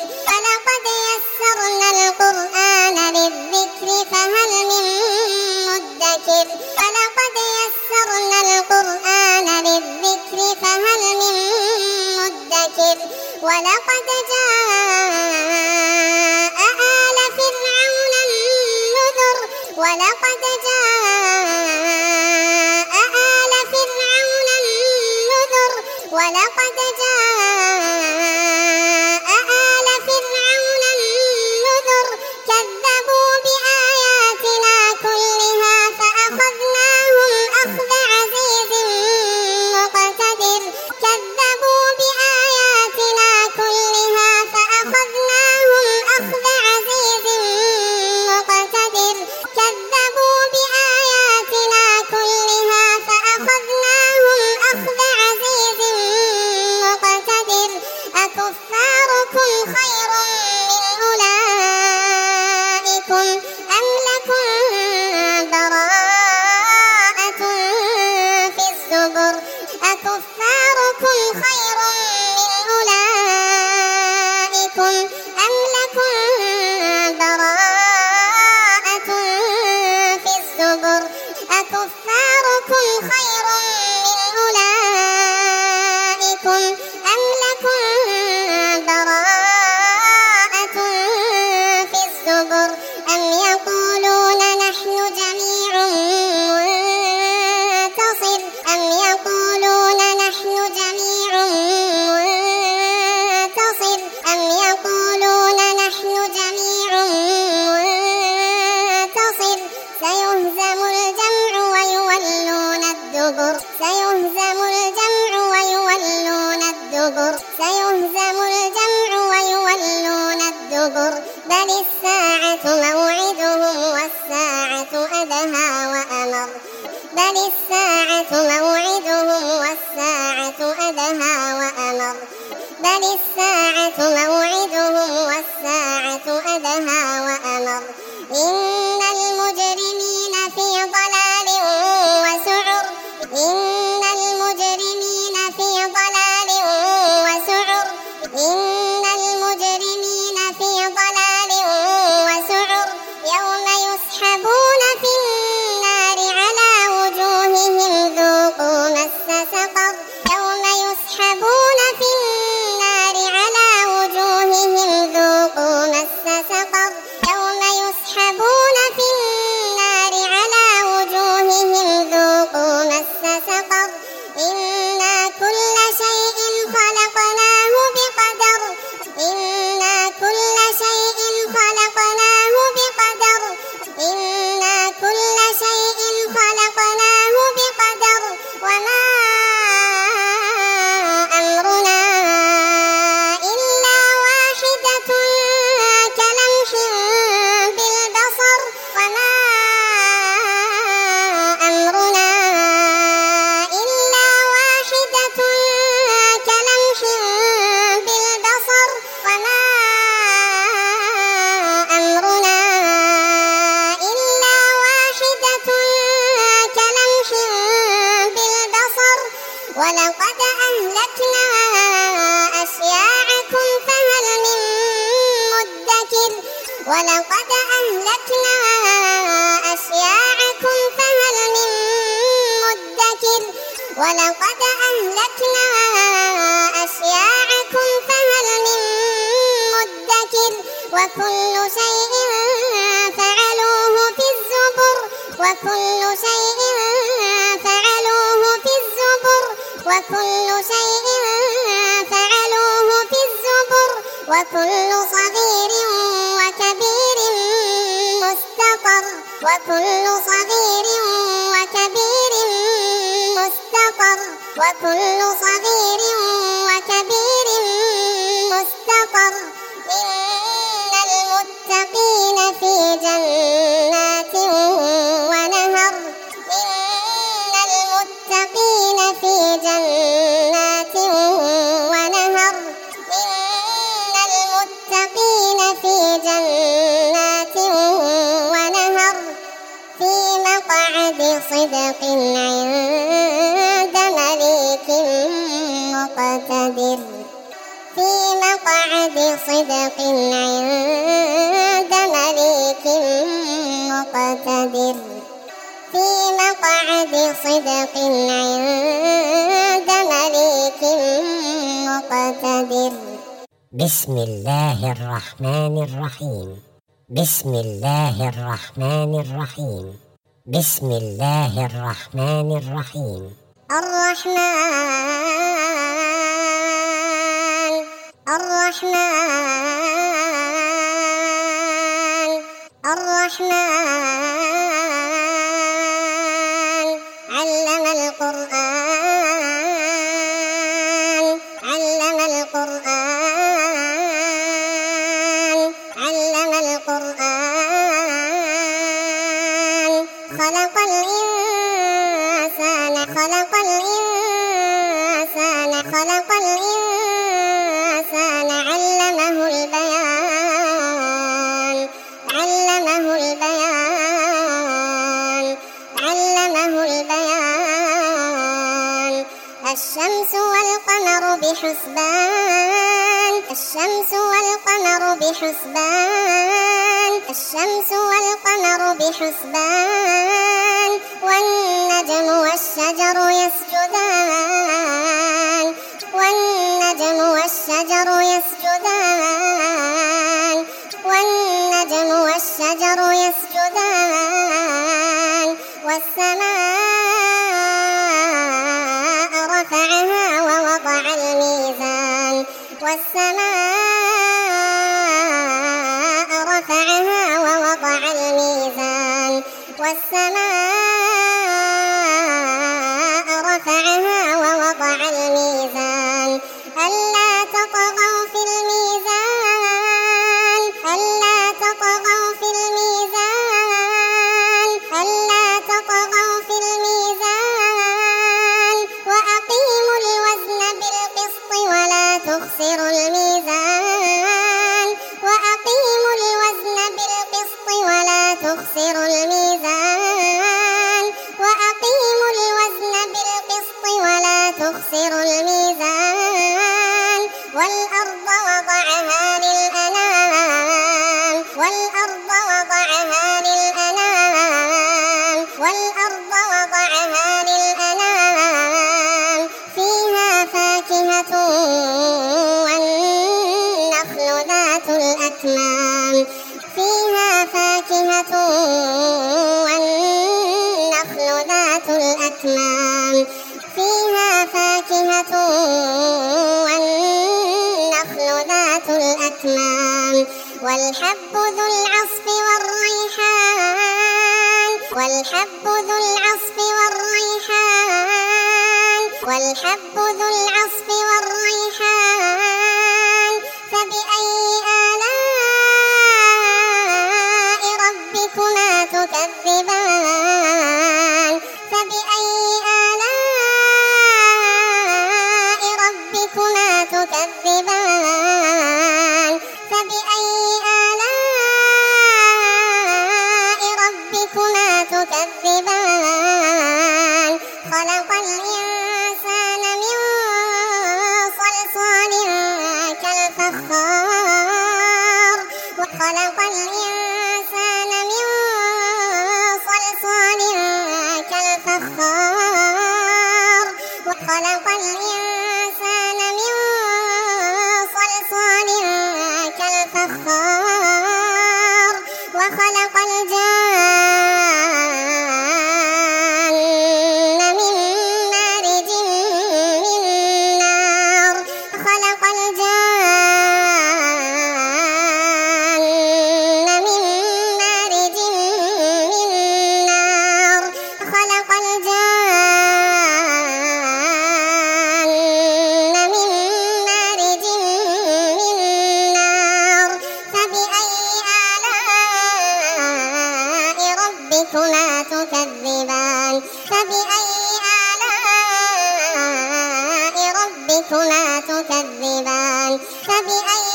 ولقد جاء آل فرعون النذر ولقد جاء آل فرعون النذر كذبوا بآياتنا كلها فأخذناهم أخذ عزيز مقتدر أكفاركم خير من أولئكم أم لكم براءة في الزبر أكفاركم خير من أولئكم أم لكم براءة في الزبر أكفاركم خير من أولئكم أم لكم براءة في الزبر أم يقولون نحن جميع منتصر سيهزم الجمع ويولون الدبر بل الساعة موعدهم والساعة أدهى وأمر إن المجرمين في ضلال وسعر يوم يسحبون في النار على وجوههم ذوقوا مس سقر ولقد أهلكنا أشياعكم فهل من مدكر ولقد أهلكنا أشياعكم فهل من مدكر وكل شيء فعلوه في الزبر وكل شيء فعلوه في الزبر وكل شيء فعلوه في الزبر وكل صغير وكبير مستقر وكل صغير وكبير مستقر وكل صغير وكبير مستقر إن المتقين في جنات ونهر إن المتقين في جنات ونهر إن المتقين في جنات ونهر في مقعد صدق عند مليك مقتدر في مقعد صدق عند مليك مقتدر في مقعد صدق عند مليك مقتدر بسم الله الرحمن الرحيم بسم الله الرحمن الرحيم بسم الله الرحمن الرحيم الرحمن الرحمن الرحمن علم القرآن علم القرآن علم القرآن خلق الإنسان خلق الإنسان خلق الإنسان علمه البيان علمه البيان علمه البيان الشمس والقمر بحسبان الشمس والقمر بحسبان الشمس والقمر بحسبان والنجم والشجر يسجدان والنجم والشجر يسجدان والنجم والشجر يسجدان والسماء رفعها ووضع الميزان والسماء رفعها ووضع الميزان والسماء رفعها ووضع الميزان ألا تطغوا في الميزان ألا تطغوا في الميزان ألا تطغوا في الميزان وأقيموا الوزن بالقسط ولا تخسروا الميزان وأقيموا الوزن بالقسط ولا تخسروا الميزان وأقيموا الوزن بالقسط ولا تخسروا الميزان والأرض وضعها للأنام والأرض وضعها للأنام والأرض وضعها للأنام فيها فاكهة والنخل ذات الأكمام فيها فاكهة والنخل ذات الأكمام فيها فاكهة والنخل ذات الأكمام والحب ذو العصف والريحان والحب ذو العصف والريحان والحب ذو العصف والريحان فبأي آلاء ربكما تكذبان فبأي آلاء ربكما تكذبان فبأي آلاء ربكما تكذبان خلق الإنسان من صلصال كالفخار وخلق الإنسان من صلصال كالفخار وخلق الإنسان من صلصال كالفخار وخلق الجان من مارج من نار خلق الجان من مارج من نار خلق الجان من مارج من نار فبأي آلاء ربكما تكذبان فبأي آلاء ربكما تكذبان فبأي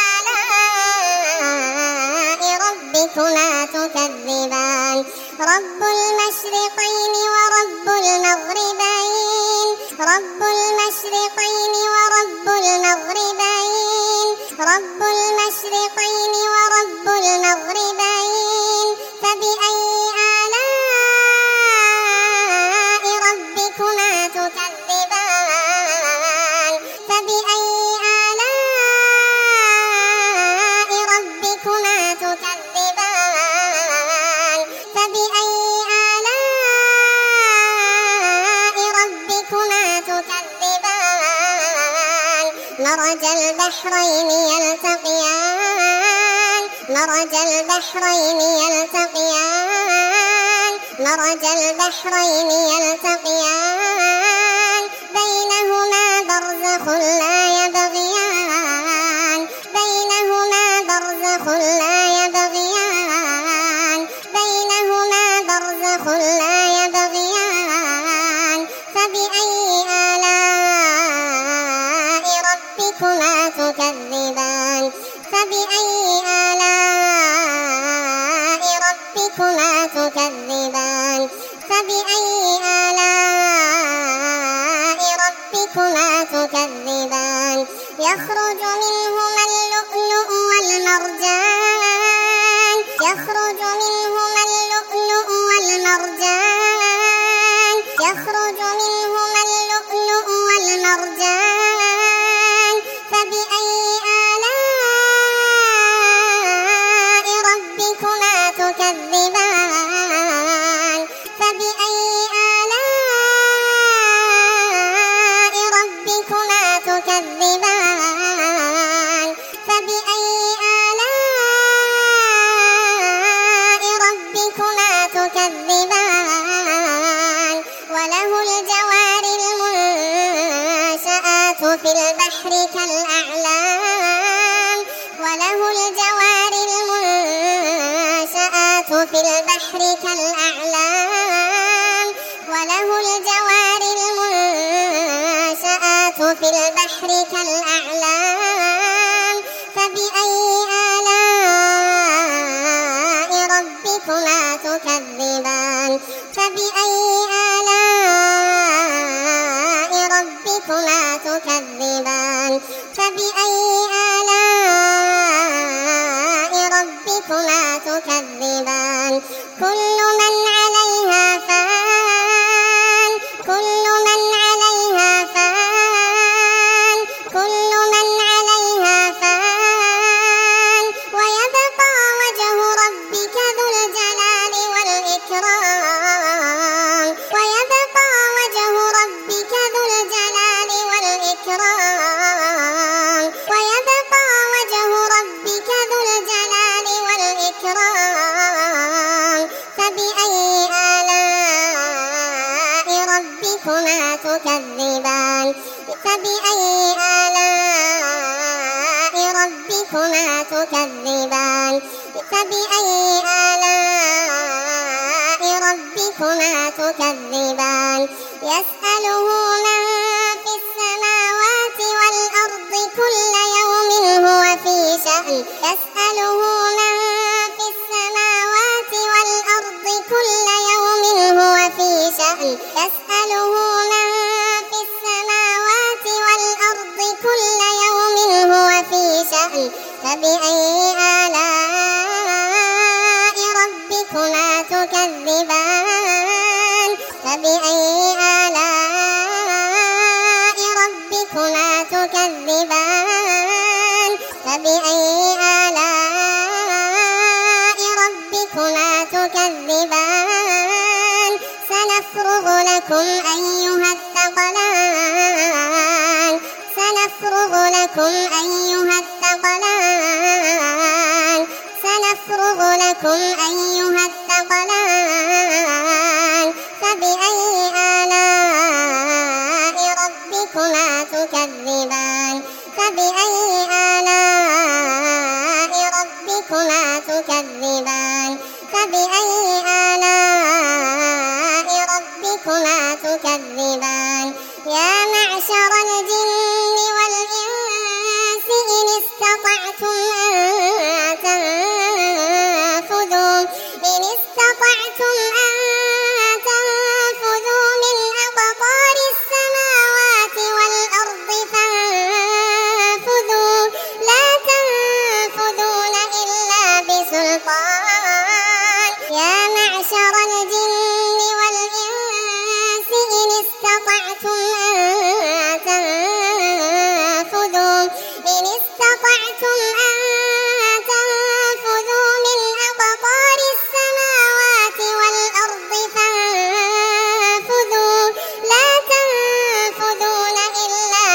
آلاء ربكما تكذبان رب المشرقين ورب المغربين رب المشرقين ورب المغربين رب المشرقين ورب المغربين فبأي آلاء ربكما تكذبان فبأي آلاء ربكما تكذبان فبأي آلاء ربكما تكذبان مرج البحرين يلتقيان مرج البحرين يلتقيان مرج البحرين يلتقيان بينهما برزخ لا يبغيان بينهما برزخ لا يبغيان بينهما برزخ لا يبغيان فبأي آلاء ربكما تكذبان فبأي آلاء ربكما تكذبان فبأي آلاء ربكما تكذبان يخرج منهما اللؤلؤ والمرجان يخرج منهما اللؤلؤ والمرجان يخرج منهما اللؤلؤ والمرجان فبأي آلاء ربكما تكذبان فبأي آلاء ربكما تكذبان فبأي آلاء ربكما تكذبان وله الجوار المنشآت في البحر كالأعلام وله الجوار المنشآت في البحر كالأعلام وله الجوار المنشآت في البحر كالأعلام فبأي آلاء ربكما تكذبان فبأي آلاء ربكما تكذبان فبأي آلاء ربكما تكذبان كل من عليها فان كل من عليها فان كل من عليها فان ويبقى وجه ربك ذو الجلال والإكرام ويبقى وجه ربك ذو الجلال والإكرام ويبقى وجه ربك ذو الجلال والإكرام فبأي آلاء ربكما تكذبان فبأي آلاء ربكما تكذبان فبأي آلاء ربكما تكذبان يسأله من في السماوات والأرض كل يوم هو في شأن يسأله من في السماوات والأرض كل يوم هو في شأن يسأله من في السماوات والأرض كل يوم هو في شأن فبأي آلاء تكذبان فبأي آلاء ربكما تكذبان سنفرغ لكم أيها الثقلان سنفرغ لكم أيها الثقلان سنفرغ لكم أيها الثقلان فبأي آلاء ربكما تكذبان فبأي آلاء ربكما تكذبان فبأي آلاء ربكما تكذبان يا معشر الجن والإنس إن استطعتم أن تنفذوا من أقطار السماوات والأرض فانفذوا لا تنفذون إلا بسلطان يا معشر الجن والإنس إن استطعتم أن تنفذوا من أقطار السماوات والأرض فانفذوا لا تنفذون إلا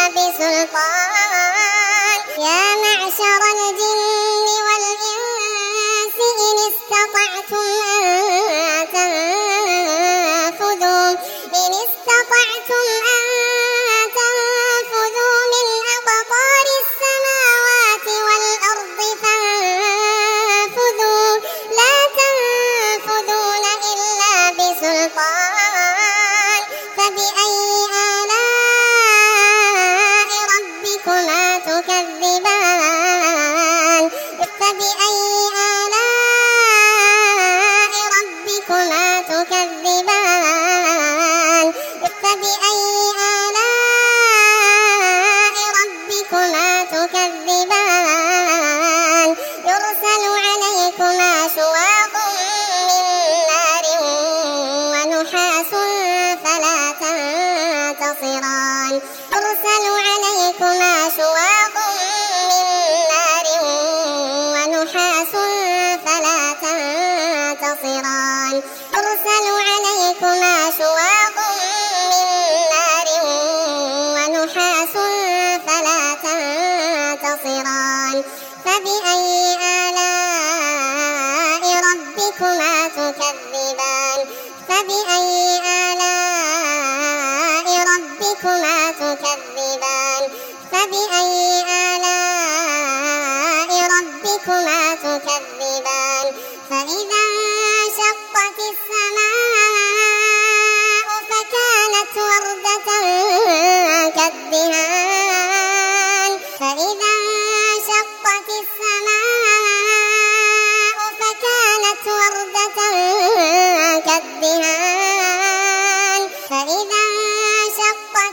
بسلطان يا معشر الجن والإنس إن استطعتم أن تنفذوا من أقطار السماوات والأرض فانفذوا لا تنفذون إلا بسلطان فبأي آلاء ربكما تكذبان فبأي آلاء ربكما تكذبان فبأي آلاء ربكما تكذبان يرسل عليكما شواظ من نار ونحاس فلا تنتصران يرسل عليكما شواظ من نار ونحاس فلا تنتصران يرسل عليكما شواظ من نار ونحاس فلا تنتصران فبأي آلاء ربكما تكذبان فبأي آلاء ربكما تكذبان فبأي آلاء ربكما تكذبان فإذا انشقت السماء فكانت وردة كالدهان فإذا انشقت السماء فكانت وردة كالدهان فإذا انشقت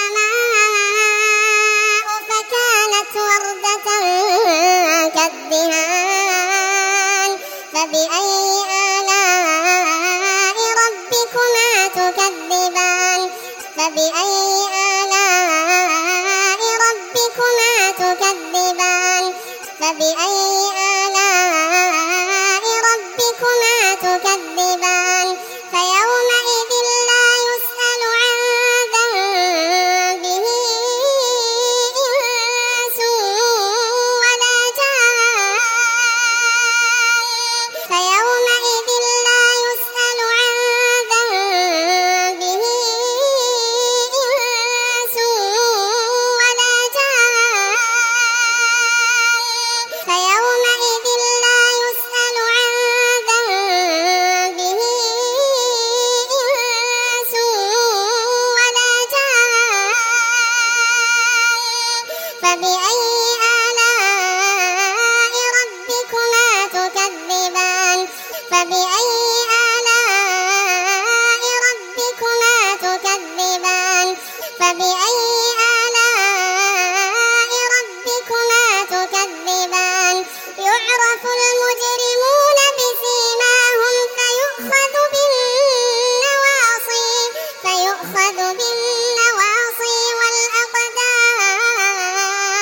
السماء فكانت وردة كالدهان فبأي آلاء ربكما تكذبان فبأي آلاء ربكما تكذبان فبأي آلاء ربكما تكذبان فيومئذ لا يسأل عن ذنبه إنس ولا جان فيومئذ لا يسأل عن ذنبه إنس ولا جان فيومئذ لا يسأل عن ذنبه إنس ولا جان فبأي آلاء ربكما تكذبان فبأي آلاء ربكما تكذبان فبأي آلاء ربكما تكذبان يعرف المجرمون بسيماهم فيؤخذ بالنواصي والأقدام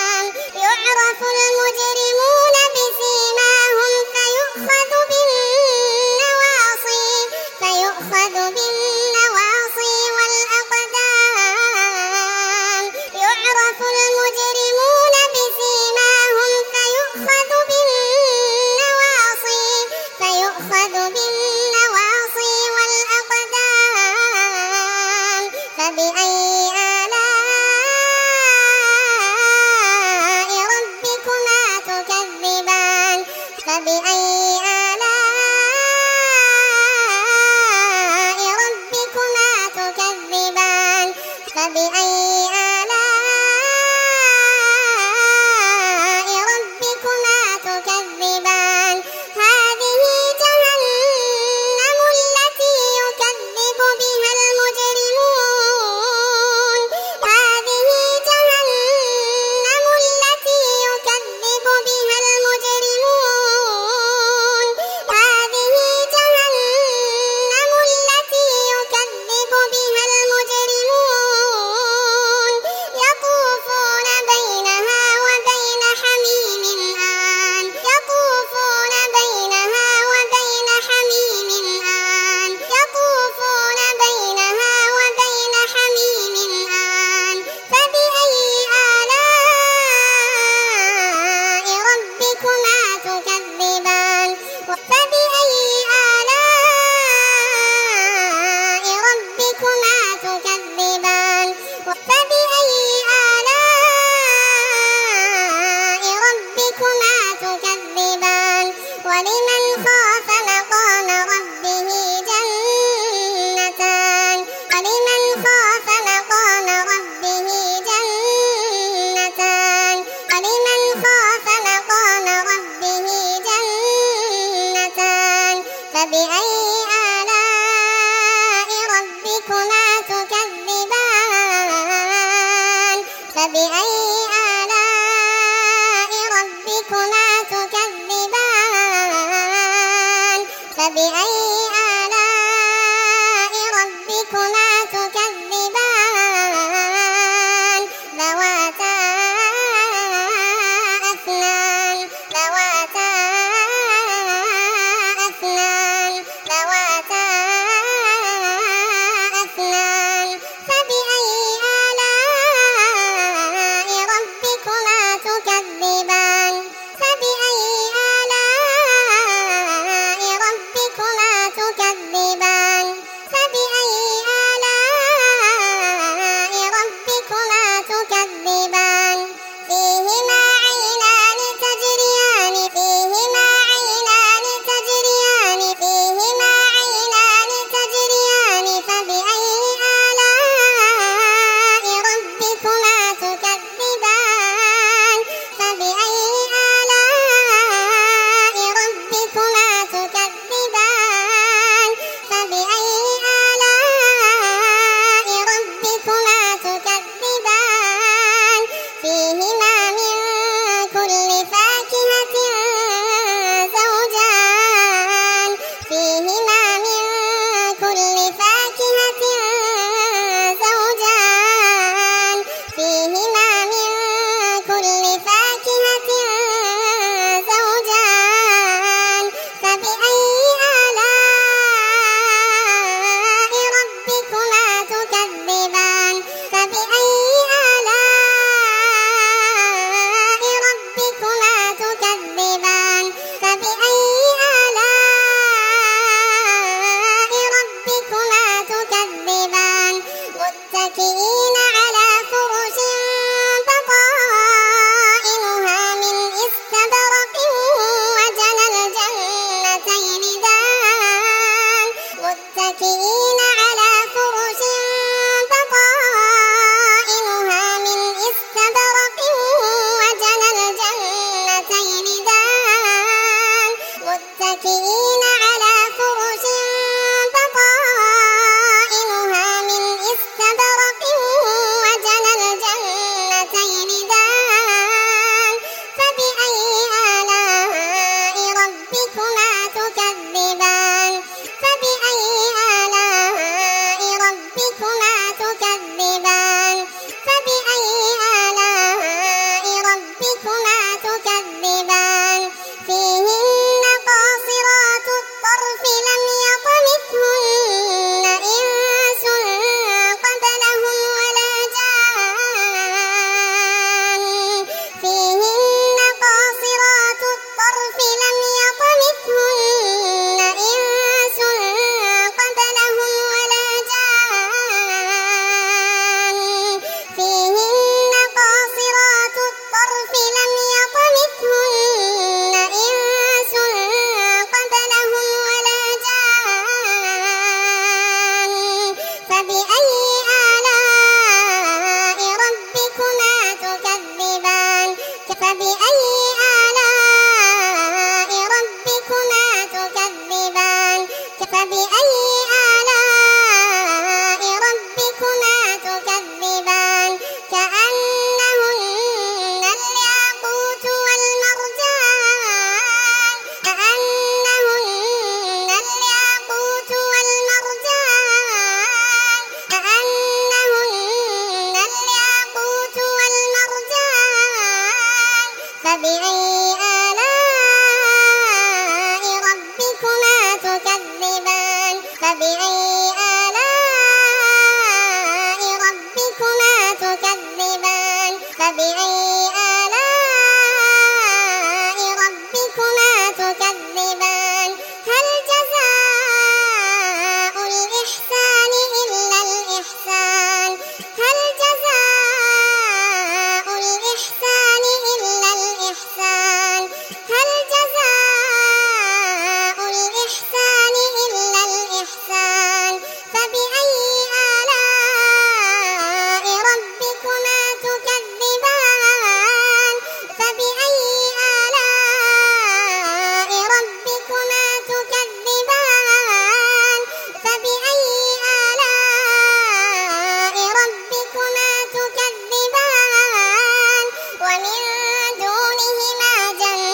ربكما تكذبان فبأي آلاء ربكما تكذبان ذواتا أفنان ذواتا أفنان ذواتا أفنان فبأي آلاء ربكما تكذبان فبأي آلاء ربكما تكذبان فبأي آلاء ربكما تكذبان فيهما عينان تجريان فيهما عينان تجريان فيهما عينان تجريان فبأي آلاء ربكما تكذبان فبأي آلاء ربكما تكذبان فبأي آلاء ربكما تكذبان فيهما من كل فاكهة زوجان فيهما من كل فاكهة زوجان فيهما من كل فاكهة زوجان فبأي آلاء ربكما تكذبان فبأي آلاء ربكما تكذبان فبأي آلاء ربكما تكذبان متكئين على فرش بطائنها من استبرق وجنى الجنتين دان متكئين على فرش بطائنها من استبرق وجنى الجنتين دان متكئين على فرش بطائنها من استبرق وجنى الجنتين دان فبأي آلاء ربكما تكذبان فبأي آلاء ربكما تكذبان فبأي آلاء ربكما تكذبان فيهن قاصرات الطرف لم يطمثهن إنس قبلهم ولا جان فيهن قاصرات الطرف لم يطمثهن إنس قبلهم ولا جان فيهن قاصرات الطرف لم يطمثهن إنس قبلهم ولا جان فبأي آلاء ربكما تكذبان فبأي آلاء ربكما تكذبان فبأي آلاء ربكما تكذبان كأنهن الياقوت والمرجان كأنهن الياقوت والمرجان كأنهن الياقوت والمرجان فبأي آلاء ربكما تكذبان فبأي آلاء ربكما تكذبان فبأي آلاء ربكما تكذبان هل جزاء الإحسان إلا الإحسان هل جزاء الإحسان إلا الإحسان هل جزاء الإحسان إلا الإحسان فبأي آلاء ربكما تكذبان فبأي آلاء ربكما تكذبان فبأي آلاء ربكما تكذبان ومن دونهما جنتان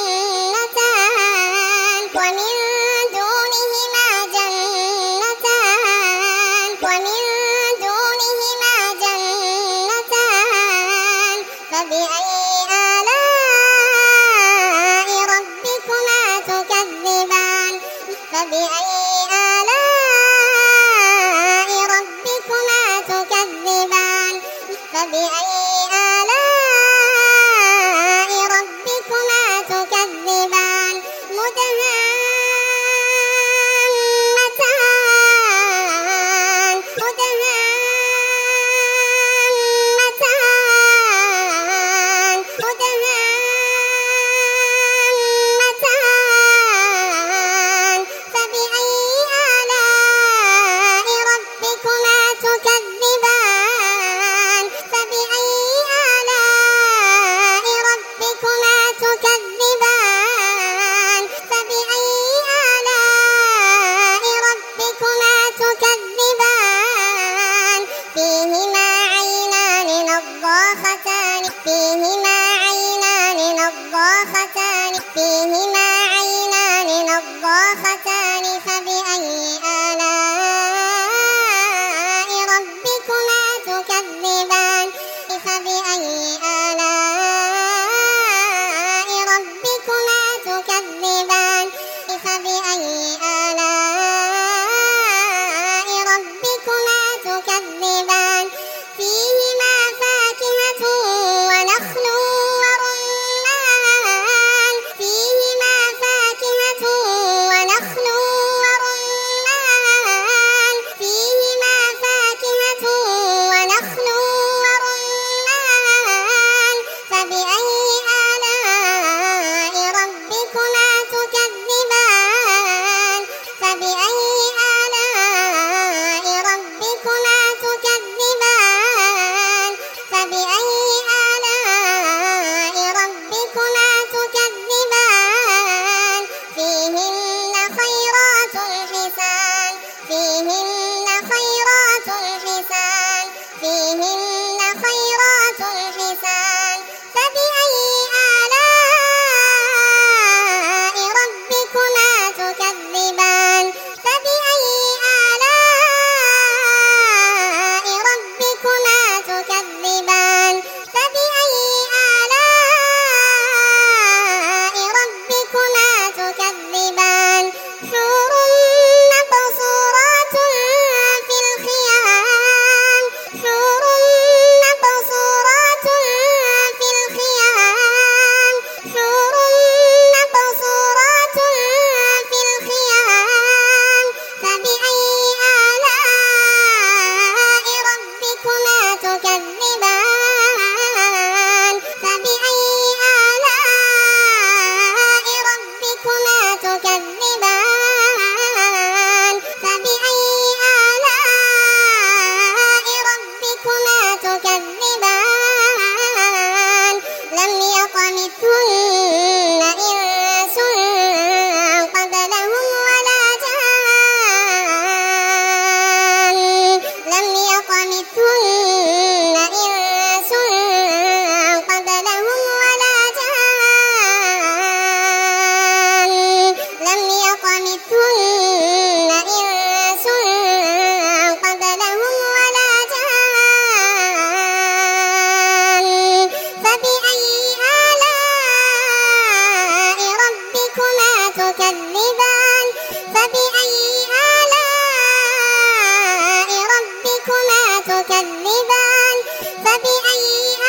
فبأي آلاء ربكما تكذبان فبأي آلاء ربكما تكذبان فبأي آلاء ربكما تكذبان فيهن خيرات حسان فيهن خيرات حسان فيهن خيرات حسان فبأي آلاء ربكما تكذبان فبأي آلاء ربكما تكذبان فبأي آلاء ربكما تكذبان حور مقصورات في الخيام حور مقصورات في الخيام حور مقصورات في الخيام فبأي آلاء ربكما تكذبان فبأي آلاء ربكما تكذبان فبأي آلاء ربكما تكذبان لم يطمثهن إنس قبلهم ولا جان لم يطمثهن إنس قبلهم ولا جان لم يطمثهن إنس قبلهم ولا جان فبأي آلاء ربكما تكذبان فبأي آلاء ربكما تكذبان فبأي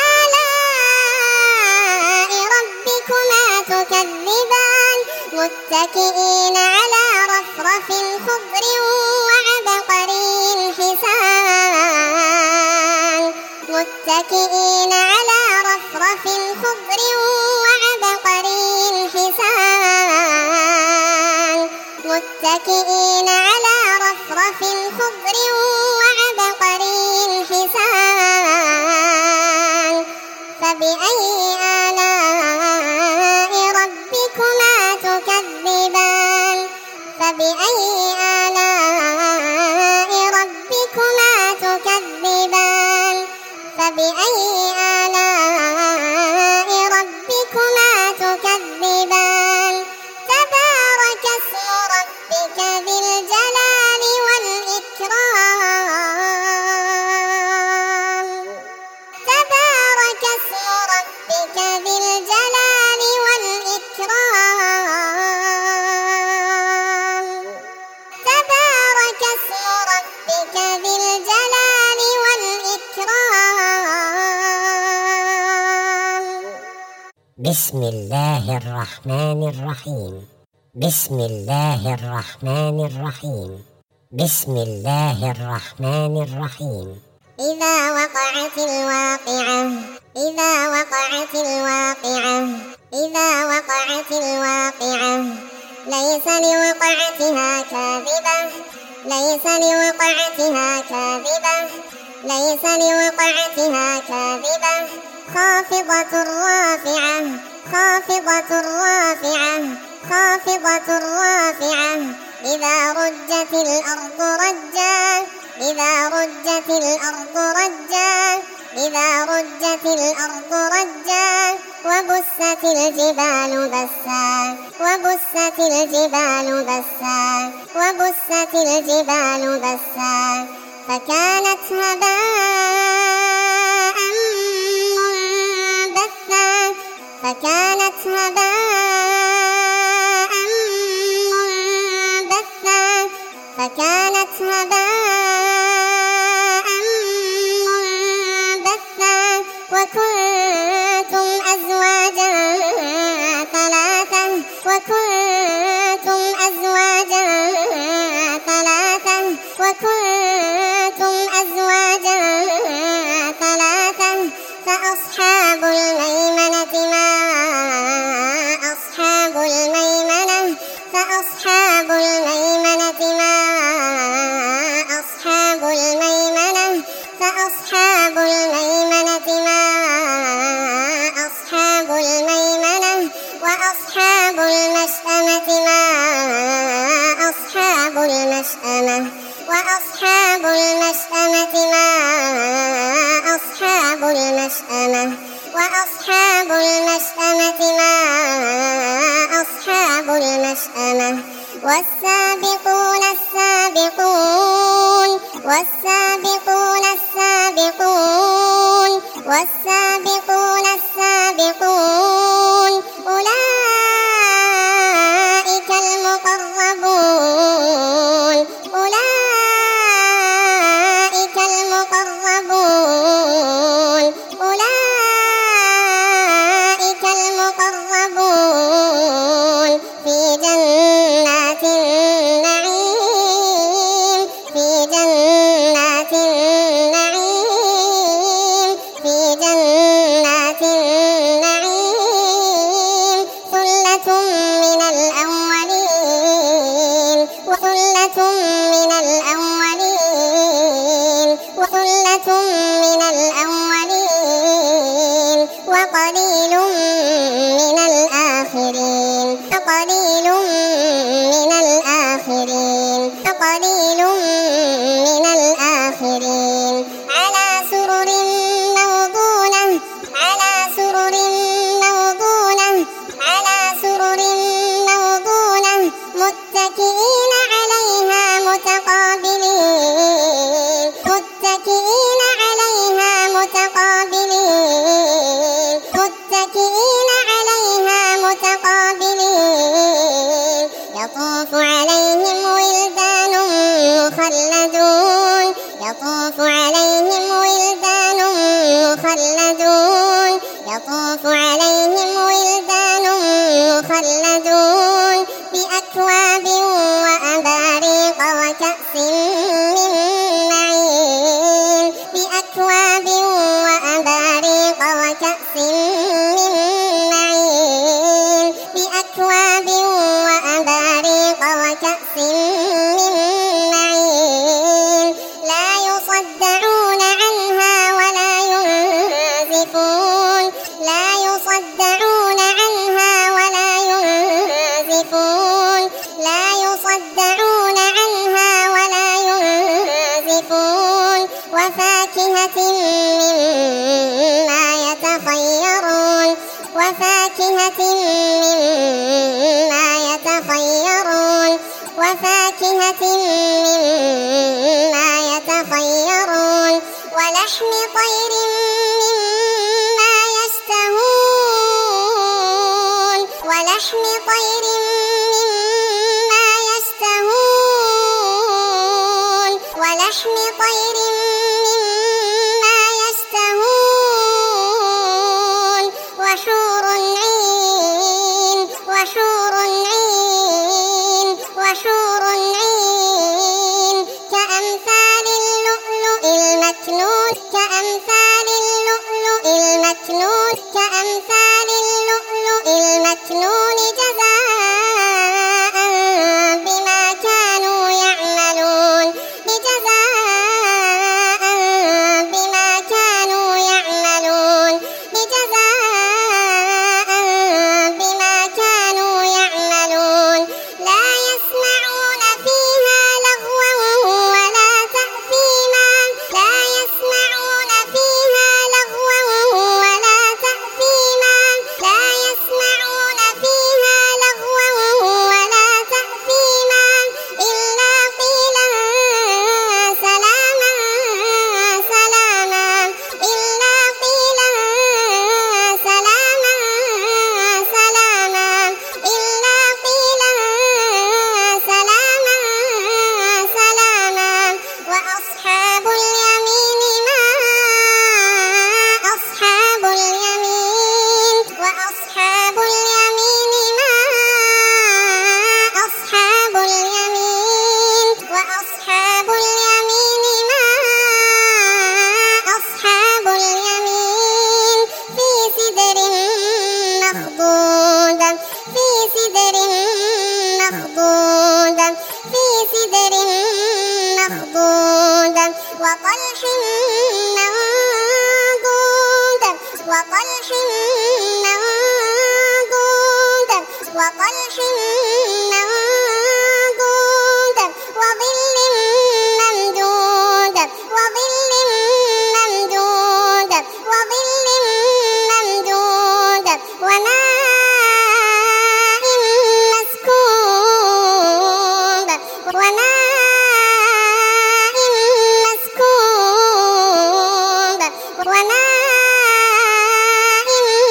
آلاء ربكما تكذبان متكئين على رفرف خضر وعبقري حسان متكئين على رفرف خضر وعبقري حسان متكئين على رفرف خضر وعبقري حسان فبأي آلاء ربكما تكذبان فبأي آلاء ربكما تكذبان فبأي آلاء ربكما تكذبان تبارك اسم ربك ذي الجلال والإكرام تبارك اسم ربك ذي الجلال والإكرام تبارك اسم ربك ذي الجلال والإكرام بسم الله الرحمن الرحيم بسم الله الرحمن الرحيم بسم الله الرحمن الرحيم إذا وقعت الواقعة إذا وقعت الواقعة إذا وقعت الواقعة ليس لوقعتها كاذبة ليس لوقعتها كاذبة ليس لوقعتها كاذبة خافضة رافعة خافضة رافعة خافضة رافعة إذا رجت الأرض رجا إذا رجت الأرض رجا إذا رجت الأرض رجا وبست الجبال بسا وبست الجبال بسا وبست الجبال بسا فكانت هباء منبثا فكانت هباء منبثا فكانت هباء منبثا وكنتم أزواجا ثلاثة وكنتم أزواجا ثلاثة وكنتم أزواجا ثلاثة فأصحاب الميمنة الميمنة ما أصحاب الميمنة فأصحاب الميمنة ما أصحاب الميمنة وأصحاب المشأمة ما أصحاب المشأمة وأصحاب المشأمة ما أصحاب المشأمة وأصحاب المشأمة ما أصحاب المشأمة والسابقون السابقون والسابقون السابقون والسابقون السابقون أولئك المقربون أولئك المقربون أولئك المقربون في جنات النعيم في جنات النعيم في جنات النعيم ثلة من الأولين وثلة من الأولين وثلة من الأولين وقليل من الآخرين وقليل من الآخرين وقليل من الآخرين على سرر موضونة على سرر موضونة على سرر موضونة متكئين عليها متقابلين متكئين عليها متقابلين متكئين عليها متقابلين يطوف عليهم ولدان مخلدون يطوف عليهم ولدان مخلدون يطوف عليهم ولدان مخلدون بأكواب وأباريق وكأس من معين بأكواب وأباريق وكأس من معين بأكواب وأباريق وكأس من معين لا يصدعون عنها ولا ينزفون لا يصدعون عنها ولا ينزفون لا يصدعون عنها ولا ينزفون وفاكهة مما يتخيرون وفاكهة مما يتخيرون وفاكهة مما يتخيرون ولحم طير مما يشتهون ولحم طير مما يشتهون ولحم طير مما يشتهون وحور عين وحور عين وحور عين كأمثال اللؤلؤ المكنون كأمثال اللؤلؤ المكنون كأمثال اللؤلؤ المكنون جزاء بما كانوا يعملون جزاء بما كانوا يعملون جزاء بما كانوا يعملون لا يسمعون فيها لغوا ولا تأثيما لا يسمعون فيها لغوا ولا تأثيما لا يسمعون فيها لغوا ولا تأثيما إلا قيلا سلاما سلاما إلا قيلا سلاما سلاما إلا قيلا سلاما سلاما وأصحاب اليمين ما أصحاب اليمين وأصحاب اليمين ما أصحاب اليمين وأصحاب اليمين ما أصحاب اليمين في سدر مخضود في سدر مخضود سدر مخضود وطلح منضود وطلح منضود وطلح منضود وظل ممدود وظل ممدود وظل ممدود وماء مسكوب وماء مسكوب وماء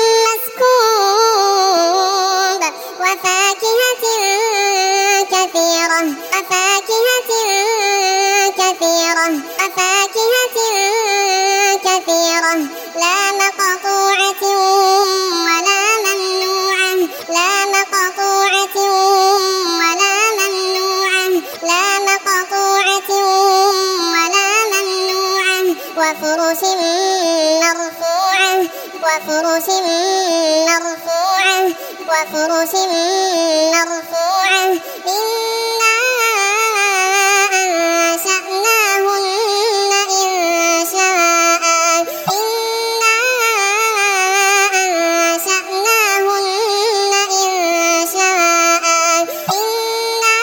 مسكوب وفاكهة كثيرة وفاكهة كثيرة وفاكهة كثيرة لا مقطوعة ولا ممنوعة لا مقطوعة ولا ممنوعة لا مقطوعة ولا ممنوعة وفرش مرفوعة وفرش مرفوعة وفرش مرفوعة إنا أنشأناهن إنشاء إنا أنشأناهن إنشاء إنا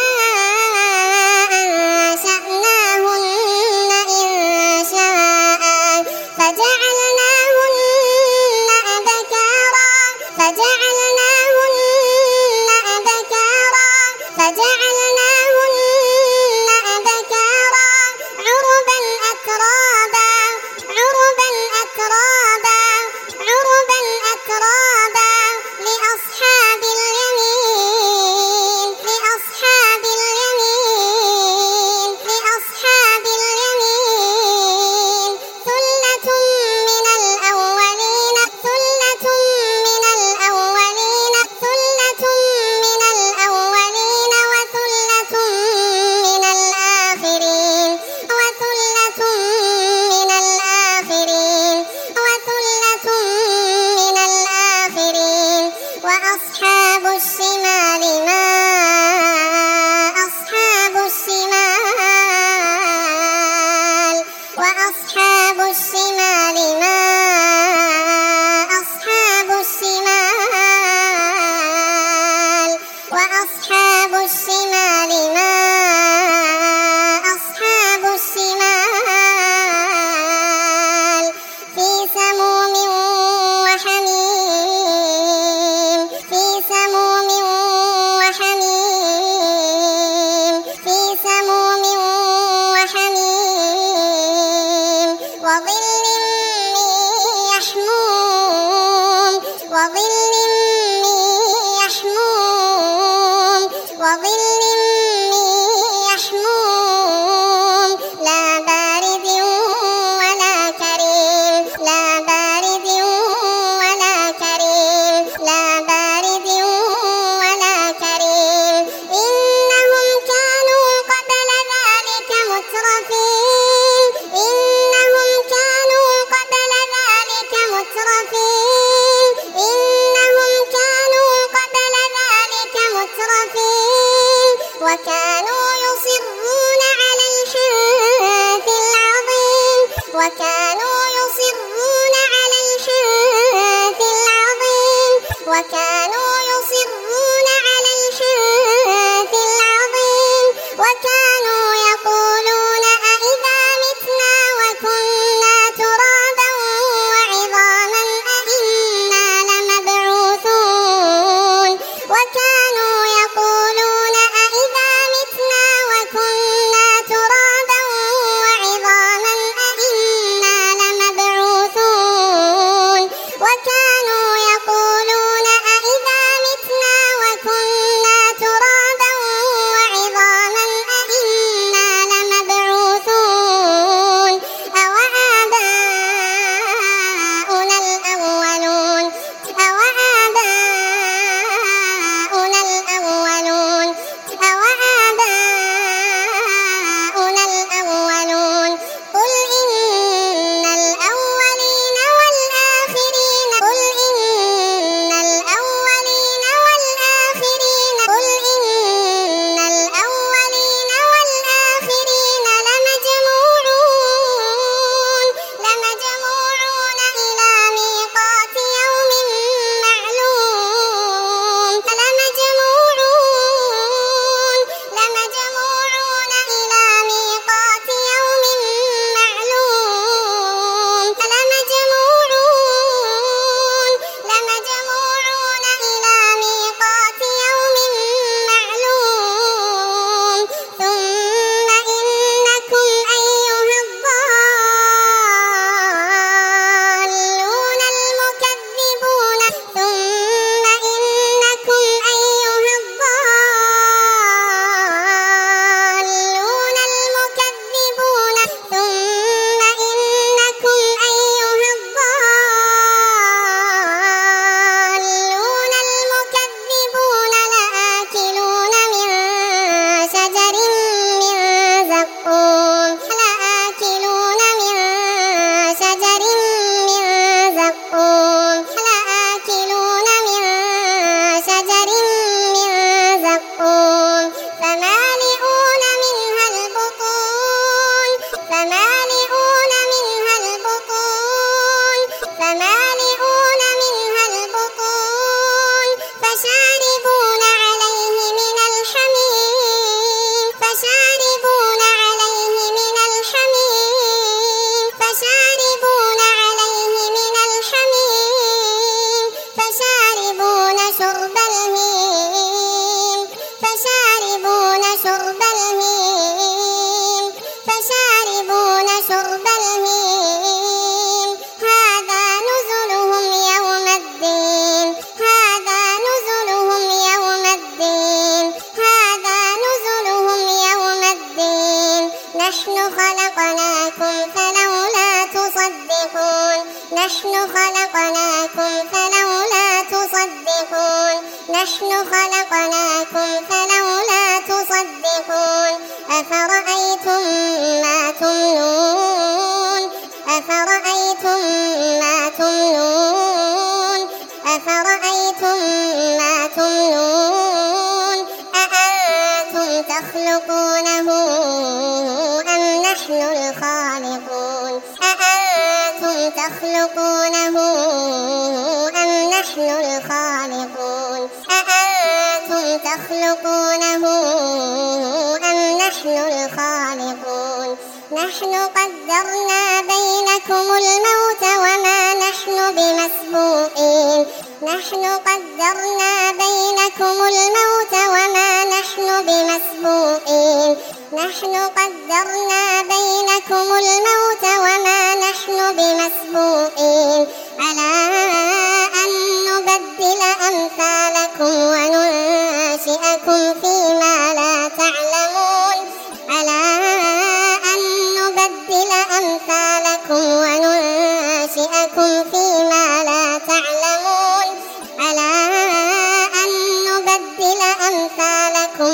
أنشأناهن إنشاء فجعلناهن أبكارا فجعلناهن أبكارا فجعلناهن أبكارا عربا أترابا عربا أترابا عربا أترابا لأصحاب اليمين لأصحاب اليمين لأصحاب اليمين ثلة من الأولين ثلة من الأولين ثلة من الأولين وثلة من الآخرين وثلة من الآخرين وثلة من الآخرين وأصحاب الشمال ما أصحاب الشمال وأصحاب الشمال ما أصحاب الشمال وأصحاب الشمال ما أصحاب الشمال في سموم وحميم في سموم وحميم في سموم وحميم وظل من يحموم وظل من يحموم وظل من يحموم لا بارد ولا كريم لا بارد ولا كريم لا بارد ولا كريم إنهم كانوا قبل ذلك مترفين إنهم كانوا قبل ذلك مترفين إنهم كانوا قبل ذلك مترفين وكانوا يصرون على الحنث العظيم وكانوا يصرون على الحنث العظيم وكانوا يصرون على الحنث العظيم وكانوا يقولون أإذا متنا وكنا ترابا وعظاما أإنا لمبعوثون وكانوا يقولون أإذا متنا وكنا ترابا وعظاما أإنا لمبعوثون وكانوا يقولون أإذا نحن خلقناكم فلولا تصدقون نحن خلقناكم فلولا تصدقون أفرأيتم ما تمنون أفرأيتم ما تمنون أفرأيتم ما تمنون أأنتم تخلقونه أم نحن الخالقون أأنتم تخلقونه أم نحن الخالقون أأنتم تخلقونه أم نحن الخالقون نحن قدرنا بينكم الموت وما نحن بمسبوقين نحن قدرنا بينكم الموت وما نحن بمسبوقين نحن قدرنا بينكم الموت وما نحن بمسبوقين على أن نبدل أمثالكم وننشئكم فيما لا تعلمون على أن نبدل أمثالكم وننشئكم فيما لا تعلمون على أن نبدل أمثالكم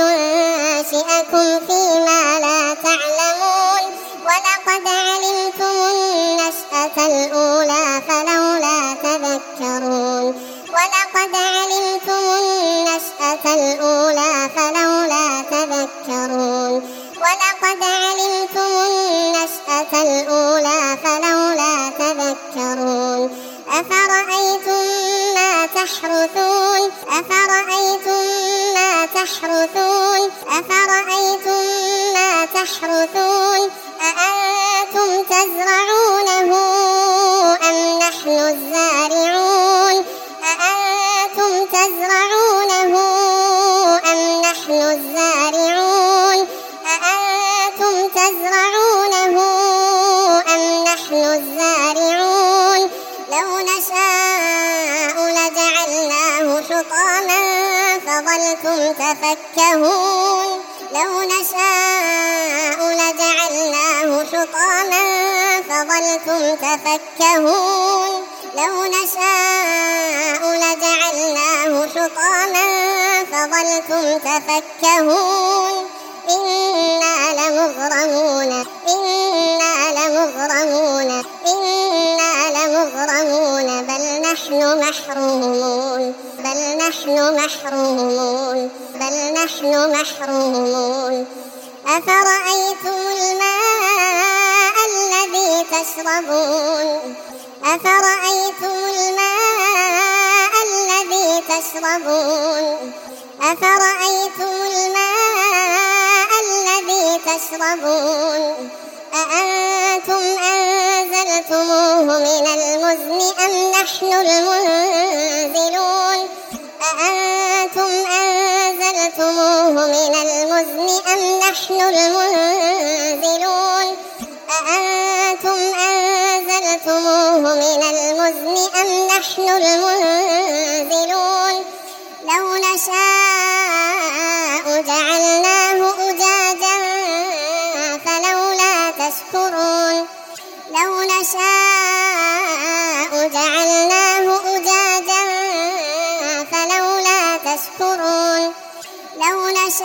وننشئكم فيما لا تعلمون ولقد علمتم النشأة الأولى فلولا تذكرون ولقد علمتم النشأة الأولى فلولا تذكرون ولقد علمتم النشأة الأولى فلولا تذكرون أفرأيتم ما تحرثون أفرأيتم ما تحرثون أفرأيتم ما تحرثون أأنتم تزرعونه أم نحن الزارعون أأنتم تزرعونه أم نحن الزارعون أأنتم تزرعونه أم نحن الزارعون لو نشاء لجعلناه حطاما فظلتم تفكهون لو نشاء لجعلناه حطاما فظلتم تفكهون لو نشاء لجعلناه حطاما فظلتم تفكهون إنا لمغرمون إنا لمغرمون إنا لمغرمون بل نحن محرومون بل نحن محرومون بل نحن محرومون أفرأيتم الماء الذي تشربون أفرأيتم الماء الذي تشربون أفرأيتم الماء الذي تشربون أأنتم أنزلتموه من المزن أم نحن المنزلون أأنتم أنزلتموه من المزن أم نحن المنزلون أأنتم أنزلتموه من المزن أم نحن المنزلون لو نشاء جعلناه أجاجا فلولا تشكرون لو نشاء جعلناه أجاجا فلولا تشكرون لو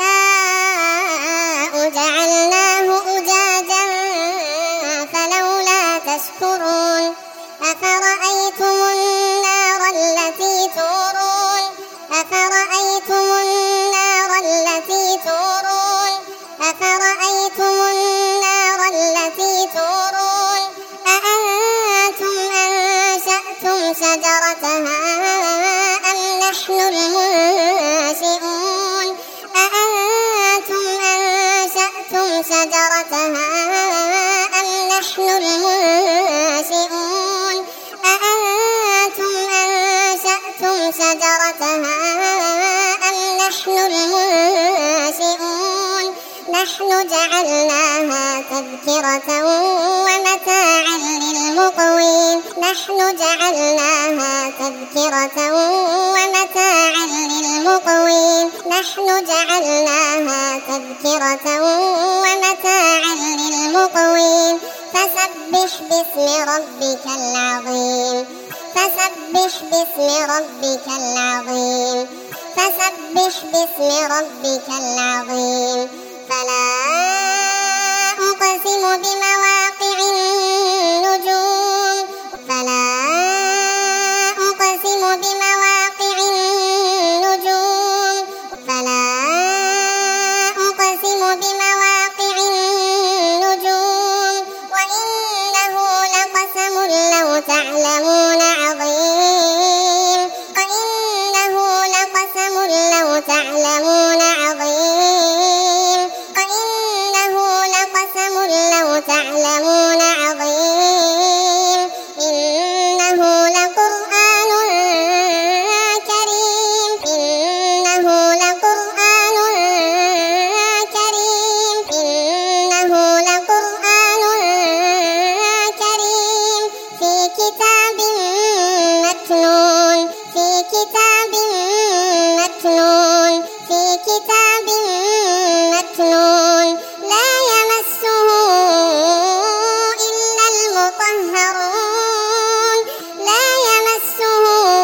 نشاء جعلناه أجاجا فلولا تشكرون أفرأيتم النار التي تورون أفرأيتم النار التي تورون أفرأيتم النار التي تورون أأنتم أنشأتم شجرتها أم نحن المنشئون أأنتم أنشأتم شجرتها أم نحن المنشئون أأنتم أنشأتم شجرتها أم نحن المنشئون نحن جعلناها تذكرة ومتاعا للمقوين نحن جعلناها تذكرة ومتاعا للمقوين نحن جعلناها تذكرة ومتاعا للمقوين فسبح باسم ربك العظيم فسبح باسم ربك العظيم فسبح باسم ربك العظيم فلا أقسم بمواقع النجوم فلا أقسم بمواقع النجوم فلا أقسم بمواقع النجوم وإنه لقسم لو تعلمون عظيم وإنه لقسم لو تعلمون عظيم وإنه لقسم لو تعلمون عظيم إنه لقرآن كريم إنه لقرآن كريم إنه لقرآن كريم في كتاب مكنون في كتاب مكنون في كتاب مكنون لا يمسه إلا المطهرون لا يمسه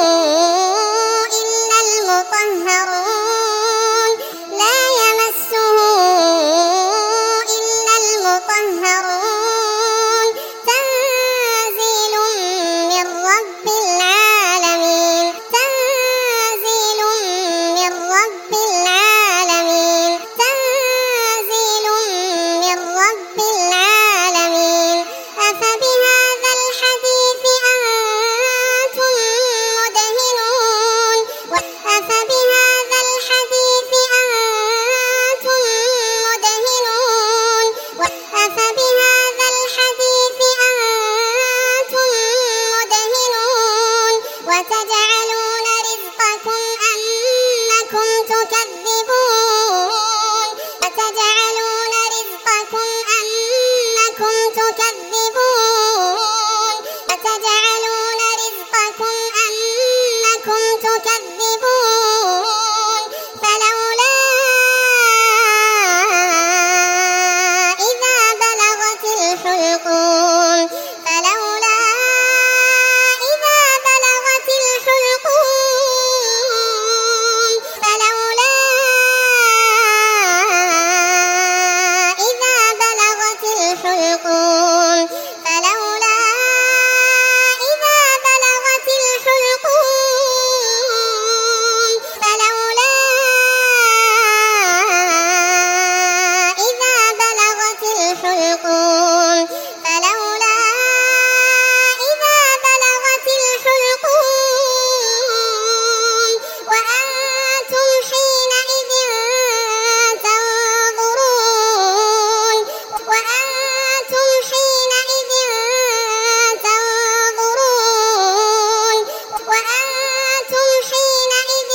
إلا المطهرون لا يمسه إلا المطهرون تنزيل من رب العالمين تنزيل من رب العالمين تنزيل من رب العالمين أفبهذا الحديث أنتم مدهنون أفبهذا الحديث أنتم مدهنون أفبهذا الحديث أنتم مدهنون وتجعلون رزقكم أنكم تكذبون وتجعلون رزقكم أنكم تكذبون وتجعلون رزقكم أنكم تكذبون فلولا إذا بلغت الحلقوم فلولا إذا بلغت الحلقوم فلولا إذا بلغت الحلقوم فلولا إذا بلغت الحلقوم فلولا إذا بلغت الحلقوم فلولا إذا بلغت الحلقوم وأنتم حينئذ تنظرون وأنتم حينئذ تنظرون وأنتم حينئذ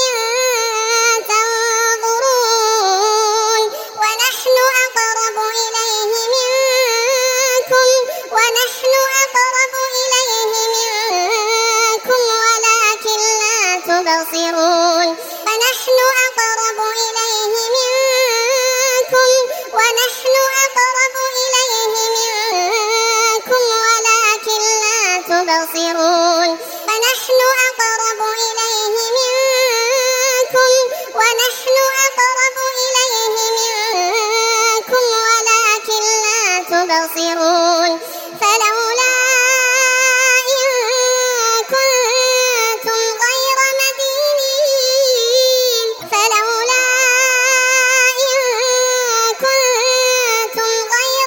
تنظرون ونحن أقرب إليه منكم ونحن أقرب إليه منكم ولكن لا تبصرون ونحن أقرب إليه منكم ونحن أقرب إليه منكم ولكن لا تبصرون ونحن أقرب إليه منكم ونحن أقرب إليه منكم ولكن لا تبصرون فلولا إن كنتم غير مدينين فلولا إن كنتم غير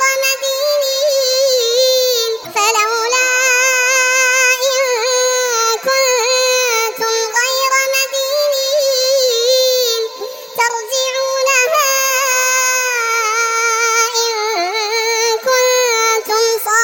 مدينين فلولا إن كنتم غير مدينين ترجعونها إن كنتم صادقين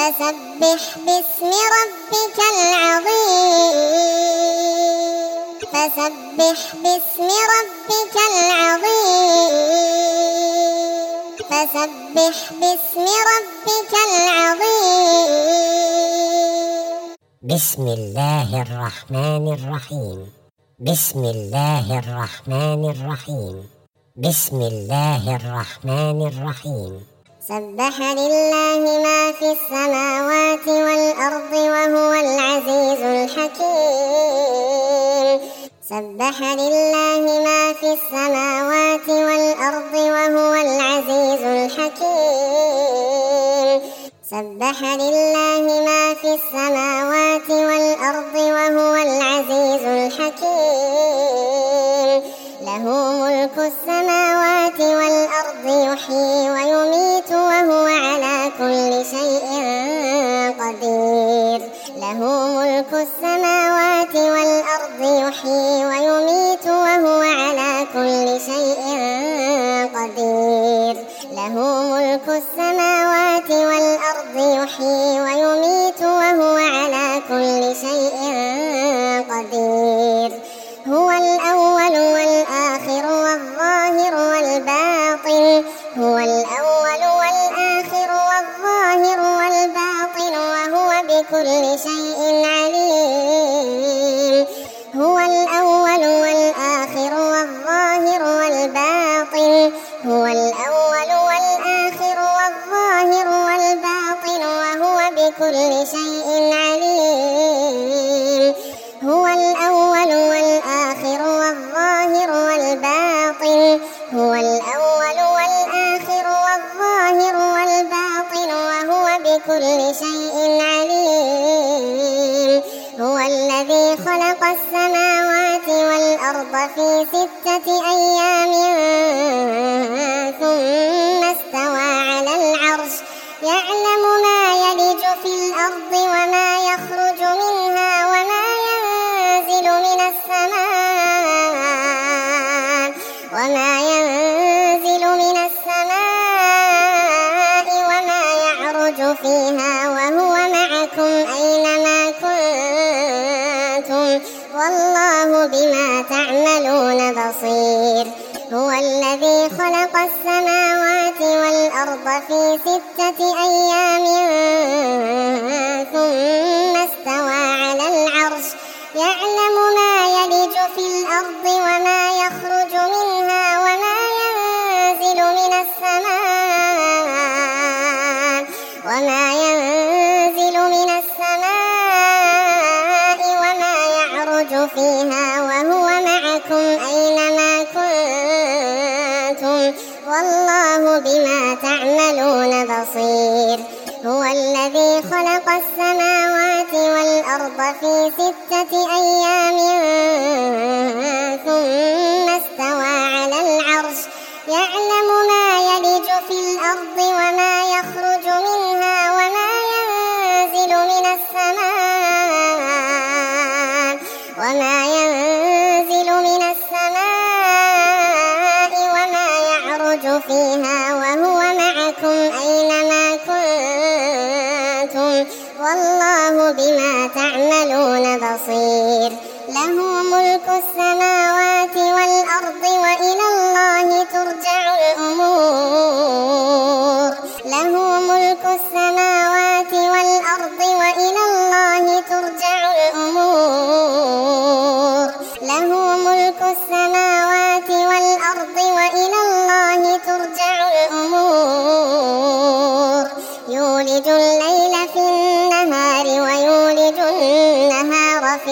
فسبح باسم ربك العظيم فسبح باسم ربك العظيم فسبح باسم ربك العظيم بسم الله الرحمن الرحيم بسم الله الرحمن الرحيم بسم الله الرحمن الرحيم سبح لله ما في السماوات والأرض وهو العزيز الحكيم سبح لله ما في السماوات والأرض وهو العزيز الحكيم سبح لله ما في السماوات والأرض وهو العزيز الحكيم له ملك السماوات والأرض يحيي ويميت وهو على كل شيء قدير له ملك السماوات والأرض يحيي ويميت وهو على كل شيء قدير له ملك السماوات والأرض يحيي ويميت وهو على كل شيء قدير هو الأول والآخر والظاهر والباطن هو الأول والآخر والظاهر والباطن وهو بكل شيء عليم هو الأول والآخر والظاهر والباطن هو الأول والآخر والظاهر والباطن وهو بكل شيء عليم هو الأول والآخر والظاهر والباطن هو الأول والآخر والظاهر والباطن وهو بكل شيء عليم هو الذي خلق السماوات والأرض في 6 أيام ثم استوى على العرش يعلم ما يلج في الأرض وما يخرج منها وما ينزل من السماء وما يعرج فيها وهو معكم أينما كنتم والله بما تعملون بصير هو الذي خلق السماوات والأرض في 6 أيام ثم استوى على العرش يعلم ما يلج في الأرض وما يخرج منها وما ينزل من السماء وما يعرج فيها وهو معكم أينما كنتم والله بما تعملون بصير هو الذي خلق السماوات والأرض في 6 أيام ثم استوى على العرش يعلم ما يلج في الأرض وما يخرج منها وما ينزل من السماء وما يعرج فيها وهو معكم أينما كنتم والله بما تعملون بصير له ملك السماوات والأرض وإلى الله ترجع الأمور له ملك السماوات والأرض وإلى الله ترجع الأمور له ملك السماوات والأرض وإلى الله ترجع الأمور يولج الليل في النهار ويولج النهار في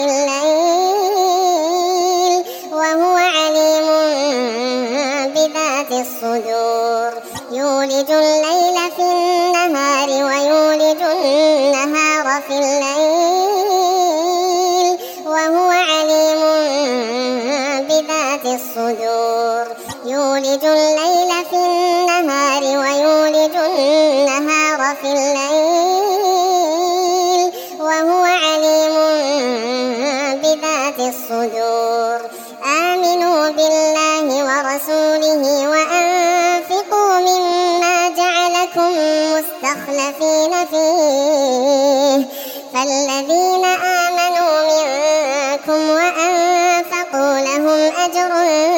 الليل وهو عليم بذات الصدور يولج الليل في النهار ويولج النهار في الليل وهو عليم بذات الصدور يولج الليل في النهار ويولج النهار في الليل وهو عليم بذات الصدور آمنوا بالله ورسوله وأنفقوا مما جعلكم مستخلفين فيه فالذين آمنوا منكم وأنفقوا لهم أجر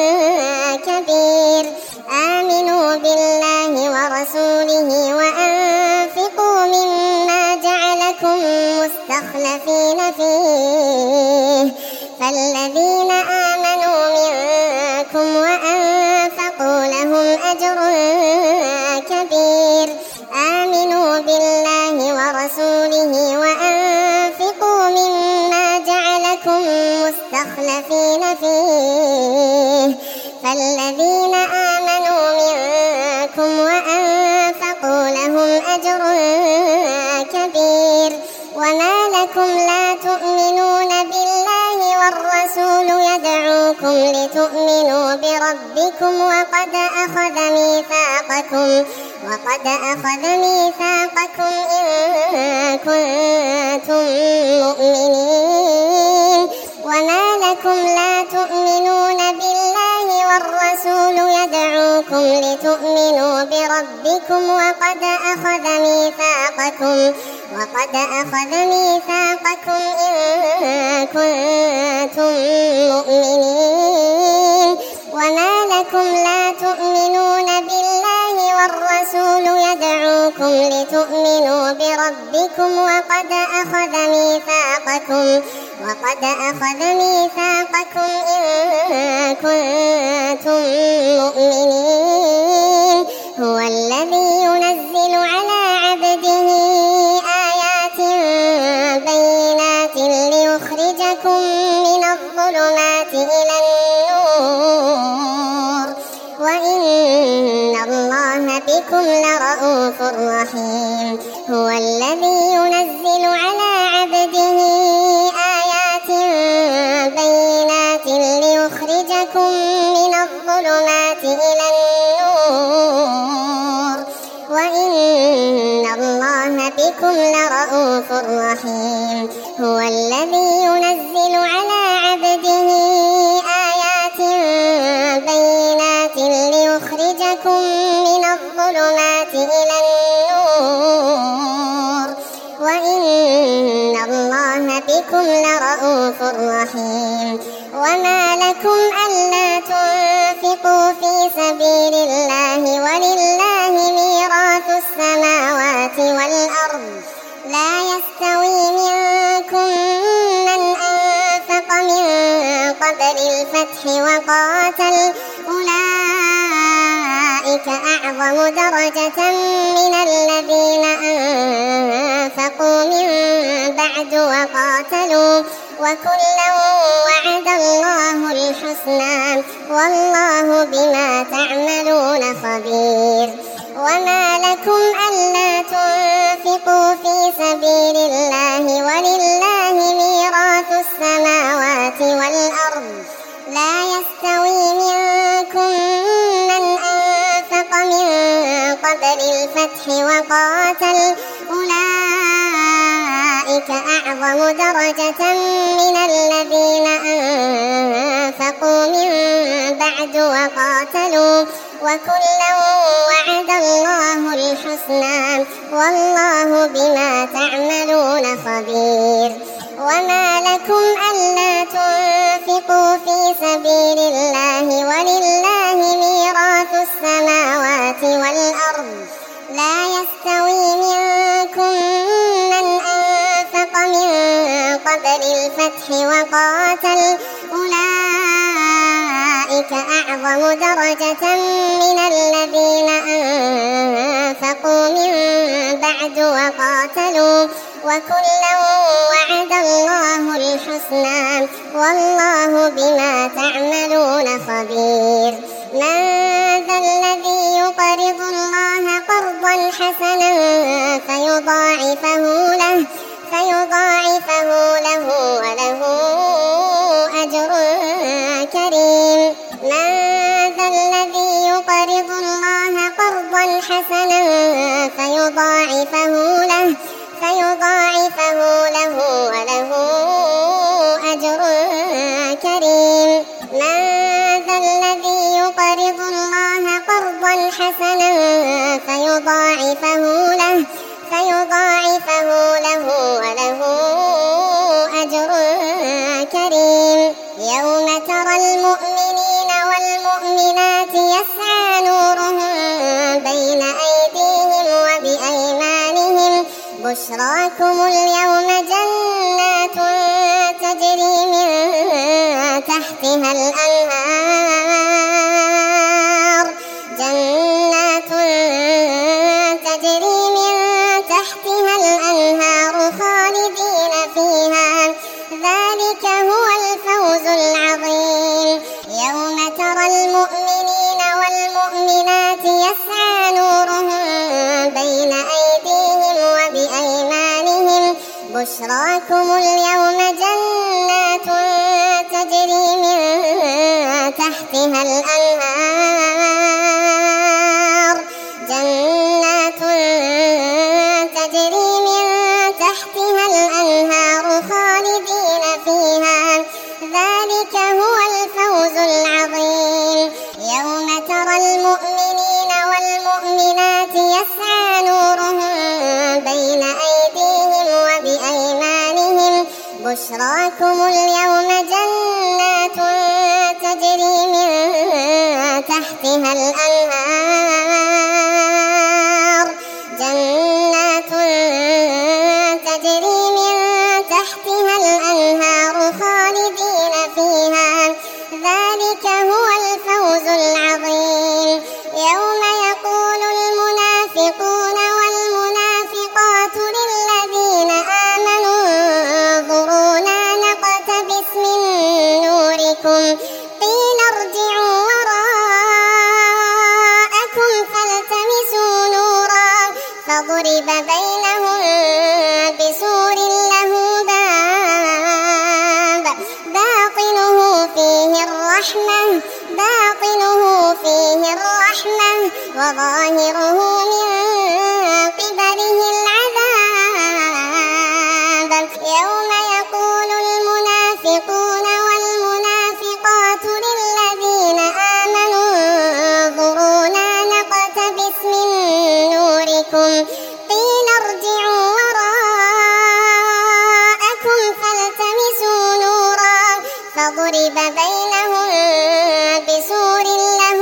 كبير آمنوا بالله ورسوله وأنفقوا مما جعلكم مستخلفين فيه فالذين آمنوا منكم وأنفقوا لهم أجر كبير آمنوا بالله ورسوله وأنفقوا مما جعلكم مستخلفين فيه فالذين آمنوا منكم وأنفقوا لهم أجر كبير وما لكم لا تؤمنون بالله والرسول يدعوكم لتؤمنوا بربكم وقد أخذ ميثاقكم إن كنتم مؤمنين وما لكم لا تؤمنون بالله والرسول يدعوكم لتؤمنوا بربكم وقد أخذ ميثاقكم إن كنتم مؤمنين وما لكم لا تؤمنون بالله والرسول يدعوكم لتؤمنوا بربكم وقد أخذ ميثاقكم إن كنتم مؤمنين هو الذي ينزل على عبده آيات بينات ليخرجكم من الظلمات إلى النور وإن الله بكم لرءوف رحيم هو الذي ينزل على عبده آيات بينات ليخرجكم من الظلمات إلى النور وإن الله بكم لرءوف رحيم هو الذي ينزل على عبده آيات بينات ليخرجكم من الظلمات إلى النور وإن الله بكم لرءوف رحيم وما لكم ألا تنفقوا في سبيل الله ولله ميراث السماوات والأرض لا يستوي منكم من أنفق من قبل الفتح وقاتل أولئك أعظم درجة من الذين أنفقوا من بعد وقاتلوا وكلا وعد الله الحسنى والله بما تعملون خبير وما لكم ألا تنفقوا في سبيل الله ولله ميراث السماوات والأرض لا يستوي منكم من أنفق من قبل الفتح وقاتل أولئك أعظم درجة من الذين أنفقوا من بعد وقاتلوا وكلا وعد الله الحسنى والله بما تعملون خبير وما لكم ألا تنفقوا في سبيل الله ولله ميراث السماوات والأرض لا يستوي منكم من أنفق من قبل الفتح وقاتل أولئك أعظم درجة من الذين أنفقوا من بعد وقاتلوا وكلا وعد الله الحسنى والله بما تعملون خبير من ذا الذي يقرض الله قرضا حسنا فيضاعفه له وله أجر كريم من ذا الذي يقرض الله قرضا حسنا فيضاعفه له وله أجر كريم من ذا الذي يقرض الله قرضا حسنا فيضاعفه له فيضاعفه له وله أجر كريم. يوم ترى المؤمنين والمؤمنات يسعى نورهم بين أيديهم وبأيمانهم بشراكم اليوم جنات تجري من تحتها الأنهار خالدين فيها ذلك هو الفوز العظيم. يوم ترى المؤمنين والمؤمنات يسعى نورهم بين أيديهم وبأيمانهم بشراكم اليوم جنات تجري من تحتها الأنهار خالدين فيها ذلك هو الفوز العظيم. يوم ترى المؤمنين والمؤمنات يسعى نورهم بين أيديهم وبأيمانهم بشراكم اليوم جنات تجري من تحتها الأنهار خالدين فيها ذلك هو الفوز العظيم. يوم يقول المنافقون والمنافقات للذين آمنوا انظرونا نقتبس من نوركم قيل ارجعوا وراءكم فالتمسوا نورا فضرب بينهم بسور له باب باطنه فيه الرحمة وظاهره من قبله العذاب. يوم يقول المنافقون والمنافقات للذين آمنوا انظرونا نقتبس من نوركم قيل ارجعوا وراءكم فالتمسوا نورا فضرب بينهم بسور له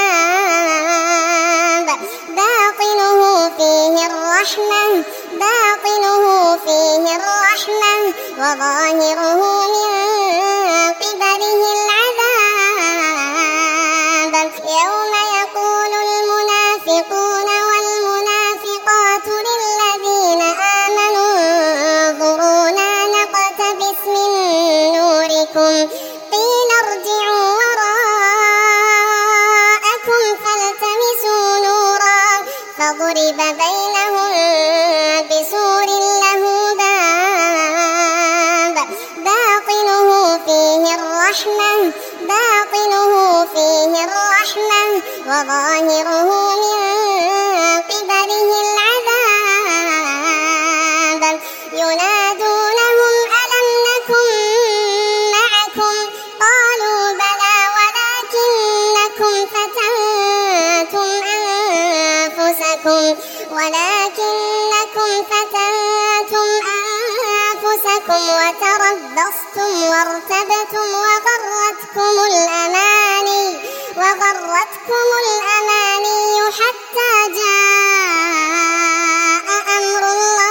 باب باطنه فيه الرحمة وظاهره من قبله العذاب. يوم يقول المنافقون والمنافقات للذين آمنوا انظرونا نقتبس من نوركم قيل ارجعوا وراءكم فالتمسوا نورا فضرب بينهم بسور له باب باطنه فيه الرحمة وظاهره من قبله العذاب. ينادونهم ألم نكن معكم قالوا بلى ولكنكم فتنتم أنفسكم وتربصتم وارتبتم وغرتكم الأماني حتى جاء أمر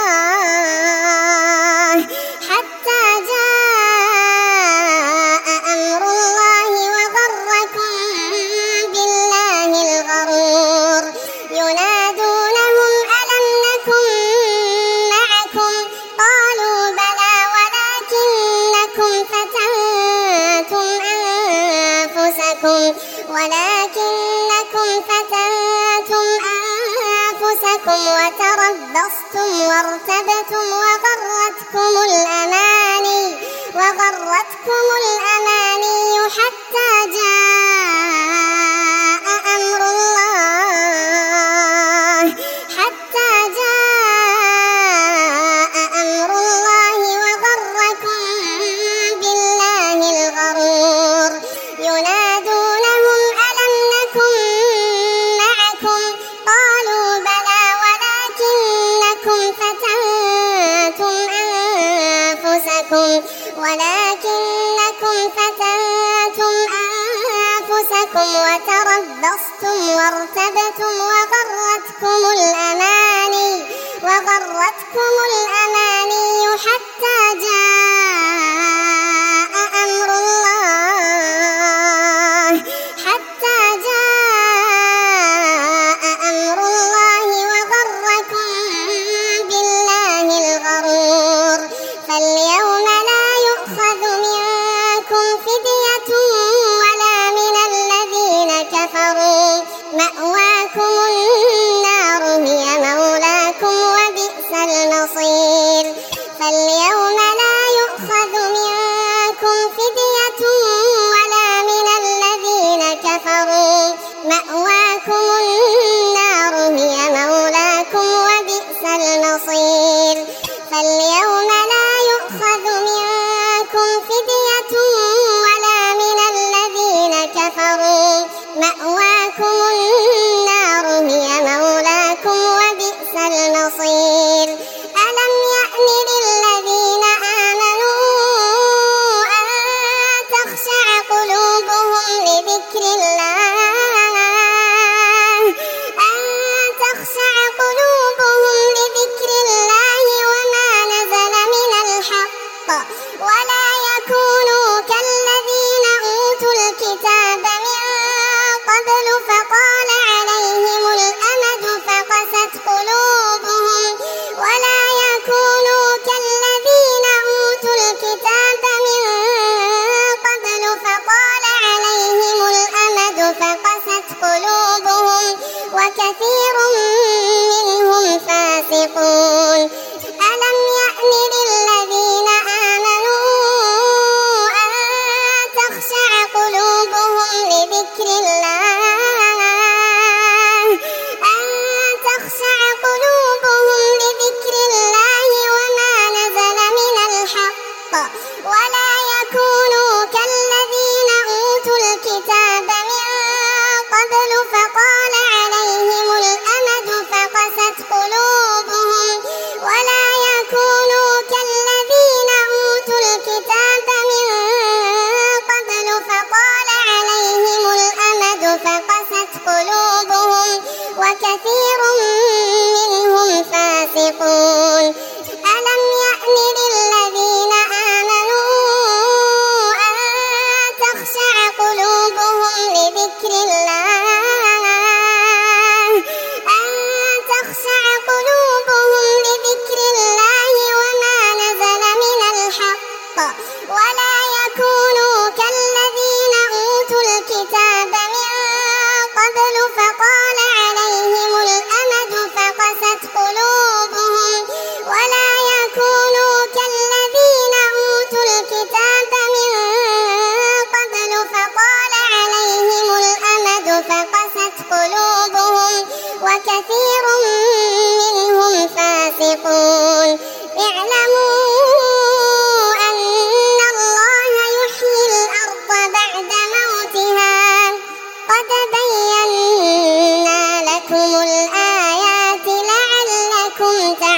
الله وغركم بالله الغرور. ينادونهم ألم نكن معكم قالوا بلى ولكنكم فتنتم أنفسكم وتربصتم وارتبتم وغرتكم الأماني حتى جاء أمر الله وغركم بالله الغرور. ينادونهم ألم نكن معكم قالوا بلى ولكنكم ولكنكم فتنتم أنفسكم وتربصتم وارتبتم وغرتكم الأماني حتى جاء أمر الله وغركم بالله الغرور. فاليوم لا يؤخذ منكم فدية ولا من الذين كفروا، مأواكم النار هي مولاكم وبئس المصير. فاليوم لا يؤخذ منكم فدية ولا من الذين كفروا، مأواكم النار هي مولاكم وبئس المصير. فاليوم لا يؤخذ منكم فدية ولا من الذين كفروا، مأواكم النار هي مولاكم وبئس المصير. ألم يأن للذين آمنوا أن تخشع قلوبهم لذكر الله وما نزل من الحق، ولا يكونوا كالذين أوتوا الكتاب من قبل فطال عليهم الأمد فقست قلوبهم، ولا يكونوا كالذين أوتوا الكتاب من قبل فطال عليهم الأمد فقست قلوبهم وكثير منهم فاسقون. ألم يأن للذين آمنوا أن تخشع قلوبهم لذكر الله وما نزل من الحق، ولا يكونوا كالذين أوتوا الكتاب من قبل فطال عليهم الأمد فقست قلوبهم، ولا يكونوا كالذين أوتوا الكتاب من قبل فطال عليهم الأمد فقست قلوبهم وكثير منهم فاسقون. ألم يأن للذين آمنوا أن تخشع قلوبهم لذكر الله وما نزل من الحق، ولا يكونوا كالذين أوتوا الكتاب من قبل فطال عليهم الأمد فقست قلوبهم، ولا يكونوا كالذين أوتوا الكتاب من قبل فطال عليهم الأمد فقست قلوبهم وكثير منهم فاسقون. اعلموا أن الله يحيي الأرض بعد موتها، قد بينا لكم الآيات لعلكم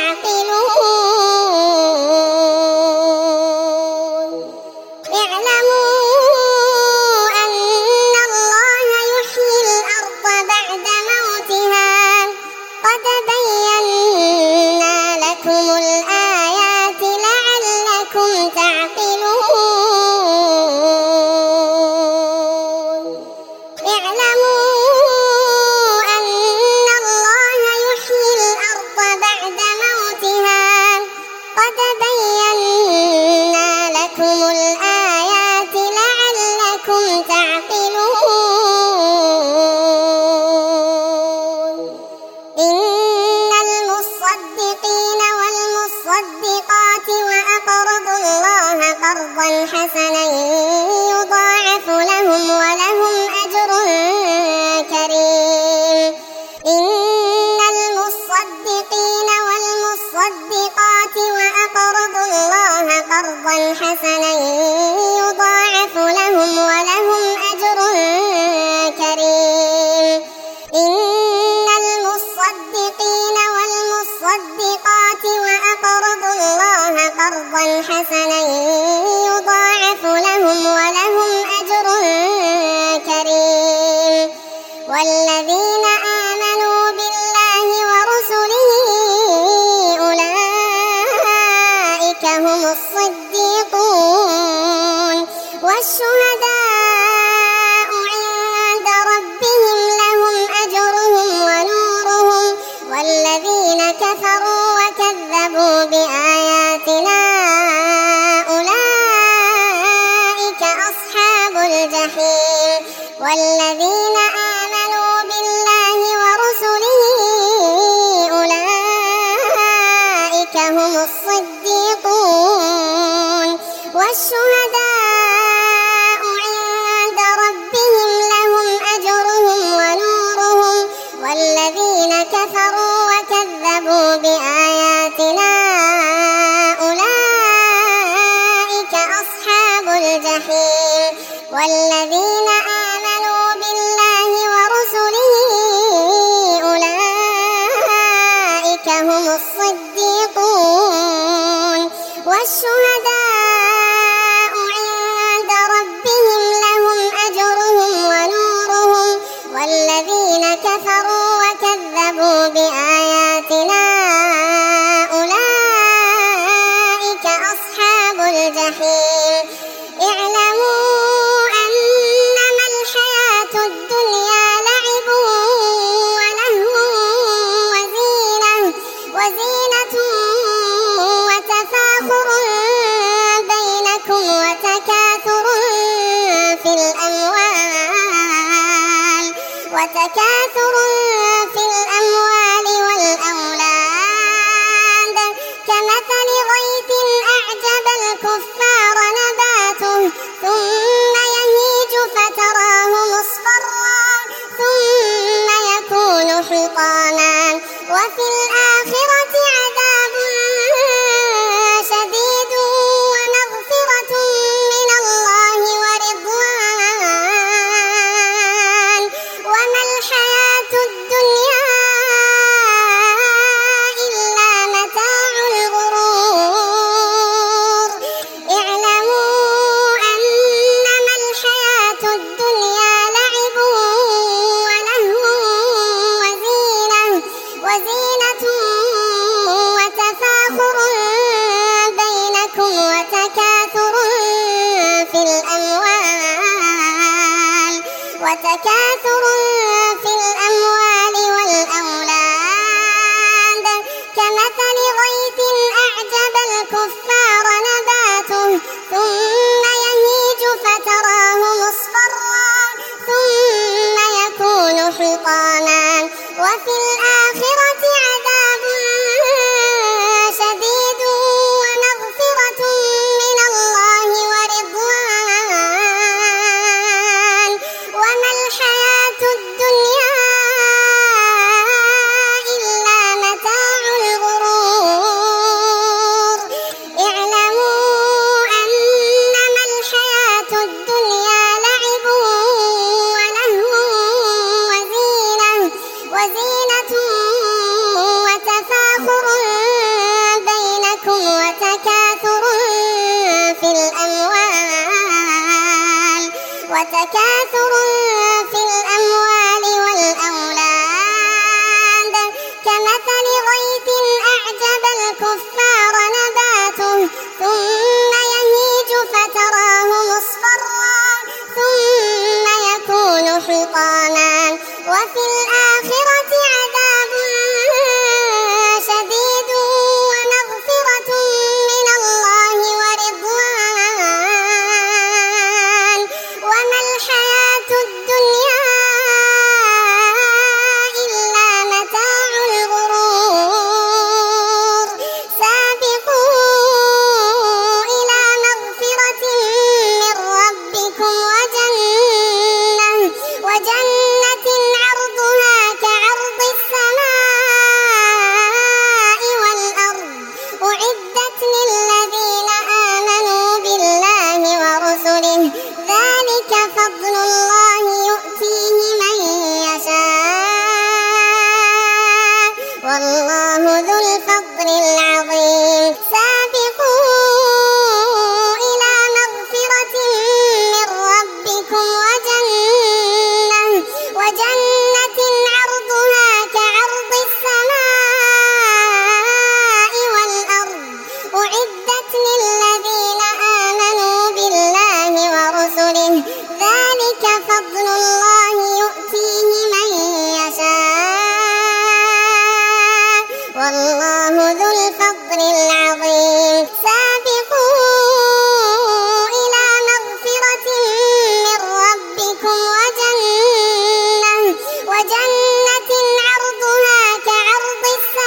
تعقلون. اعلموا أن الله يحيي الأرض بعد موتها، قد بينا لكم الآيات لعلكم تعقلون. اعلموا أن الله يحيي الأرض بعد موتها، قد بينا لكم الآيات لعلكم تعقلون. إن المصدقين والمصدقات وأقرضوا الله قرضا حسنا يضاعف لهم ولهم أجر كريم. إن المصدقين والمصدقات وأقرضوا الله قرضا حسنا يضاعف لهم ولهم أجر كريم. إن المصدقين والمصدقات وأقرضوا الله قرضا حسنا يضاعف لهم ولهم أجر كريم. والذين آمنوا بالله ورسله أولئك هم الصديقون والشهداء عند ربهم لهم أجرهم ونورهم. والذين كفروا وكذبوا بآياتنا أولئك أصحاب الجحيم. والذين آمنوا بالله ورسله أولئك هم الصديقون والشهداء عند ربهم لهم أجرهم ونورهم. والذين كفروا وكذبوا بآياتنا أولئك أصحاب الجحيم. والذين آمنوا بالله ورسله أولئك هم الصديقون والشهداء عند ربهم لهم أجرهم ونورهم. والذين كفروا وكذبوا بآياتنا أولئك أصحاب الجحيم. اعلموا أنما الحياة الدنيا لعب ولهو وزينة وتفاخر بينكم وتكاثر في الأموال والأولاد كمثل غيث أعجب الكفار نباته ثم يهيج فتراه مصفرا ثم يكون حطاما وفي الآخرة عذاب شديد ومغفرة من الله ورضوان وما الحياة الدنيا إلا متاع الغرور. اعلموا أنما الحياة الدنيا لعب ولهو وزينة وتفاخر بينكم وتكاثر في الأموال والأولاد كمثل غيث أعجب الكفار نباته ثم يهيج فتراه مصفرا ثم يكون حطاما وفي الآخرة عذاب شديد ومغفرة من الله ورضوان. وما الحياة الدنيا إلا متاع الغرور. اعلموا أنما الحياة الدنيا لعب ولهو وزينة وتفاخر بينكم وتكاثر في الأموال والأولاد كمثل غيث أعجب الكفار نباته ثم يهيج فتراه مصفرا ثم يكون حطاما وفي الآخرة عذاب شديد ومغفرة من الله ورضوان. وما الحياة الدنيا إلا متاع الغرور. اعلموا أنما الحياة الدنيا لعب ولهو وزينة وتفاخر بينكم وتكاثر في الأموال والأولاد كمثل غيث أعجب الكفار نباته ثم يهيج فتراه مصفرا ثم يكون حطاما وفي الآخرة عذاب شديد ومغفرة من الله ورضوان. وما الحياة الدنيا والله ذو الفضل العظيم. سابقوا إلى مغفرة من ربكم وجنة عرضها كعرض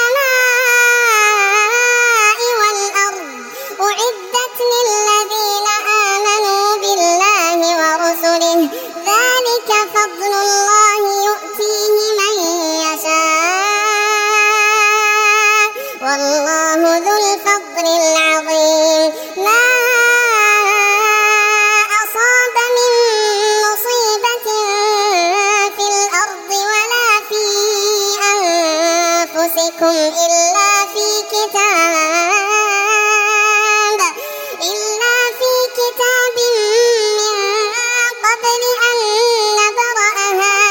السماء والأرض أعدت للذين آمنوا بالله ورسله ذلك فضل الله يؤتيه من يشاء والله ذو الفضل العظيم. ما أصاب من مصيبة في الأرض ولا في أنفسكم إلا في كتاب من قبل أن نبرأها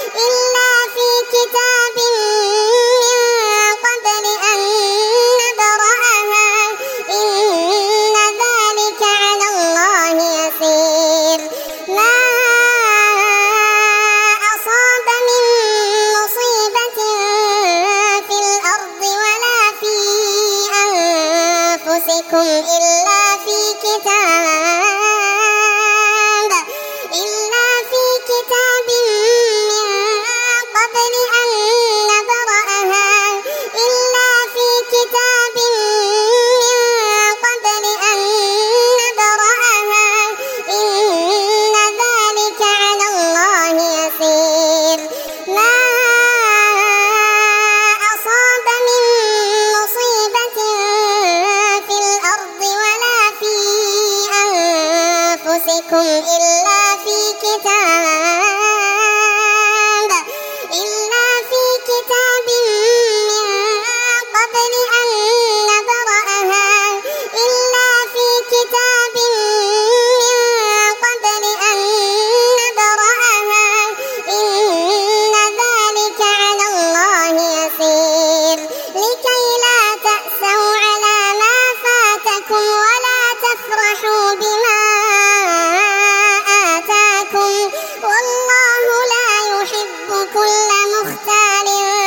إن ذلك على الله يسير. ما أصاب من مصيبة في الأرض ولا في أنفسكم إلا في كتاب من قبل أن نبرأها إن ذلك على الله يسير. ما أصاب من مصيبة في الأرض ولا في أنفسكم إلا في كتاب من قبل أن نبرأها إن ذلك على الله يسير. لكي لا تأسوا على ما فاتكم ولا تفرحوا بما آتاكم والله لا يحب كل مختال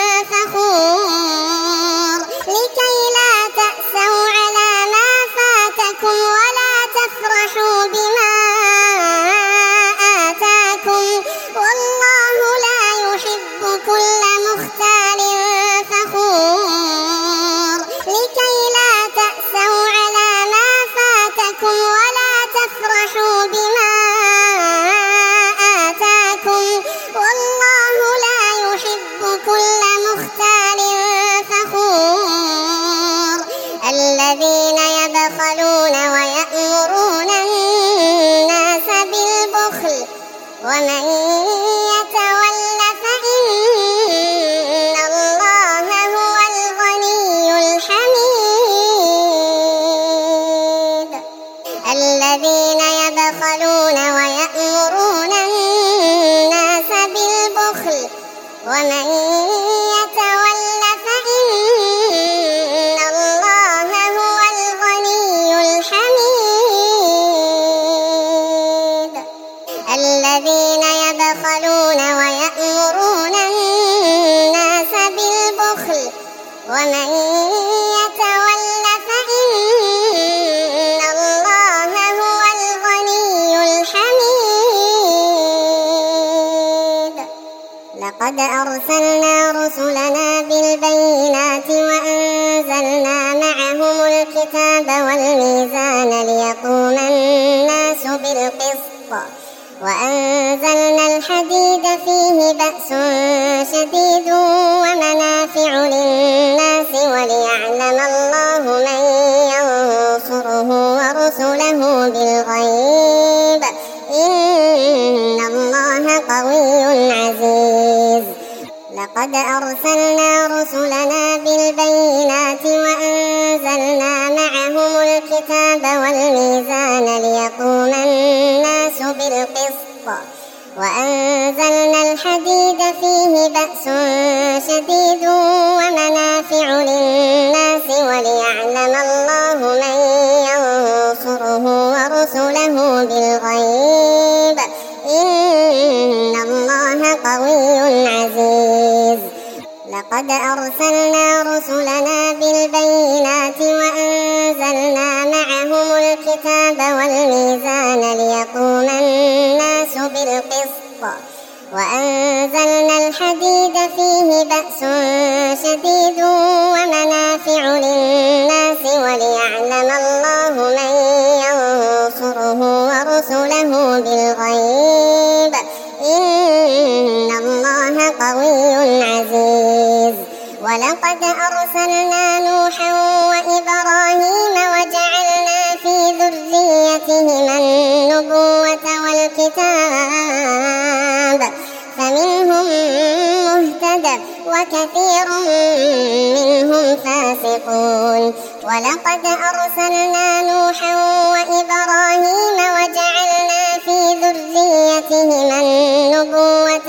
فخور. لكي لا تأسوا على ما فاتكم ولا تفرحوا بما آتاكم والله لا يحب كل مختال فخور. لكي لا تأسوا على ما فاتكم ولا تفرحوا بما آتاكم والله لا يحب كل مختال فخور. الذين يبخلون ويأمرون الناس بالبخل ومن يتول فإن الله هو الغني الحميد. الذين يبخلون ويأمرون الناس بالبخل ومن يتول فإن الله هو الغني الحميد. الذين يبخلون ويأمرون الناس بالبخل ومن يتول فإن الله هو الغني الحميد. لقد أرسلنا رسلنا بالبينات وأنزلنا معهم الكتاب والميزان ليقوم الناس بالقسط وأنزلنا الحديد فيه بأس شديد ومنافع للناس وليعلم الله من ينصره ورسله بالغيب إن الله قوي عزيز. لقد أرسلنا رسلنا بالبينات وأنزلنا معهم الكتاب والميزان ليقوم الناس بالقسط وأنزلنا الحديد فيه بأس شديد ومنافع للناس وليعلم الله من ينصره ورسله بالغيب إن الله قوي عزيز. لقد أرسلنا رسلنا الحديد فيه بأس شديد ومنافع للناس وليعلم الله من ينصره ورسله بالغيب إن الله قوي عزيز. ولقد أرسلنا نوحا وإبراهيم وجعلنا في ذريتهما النبوة والكتاب فمنهم مهتد وكثير منهم فاسقون. ولقد أرسلنا نوحا وإبراهيم وجعلنا في ذريتهما النبوة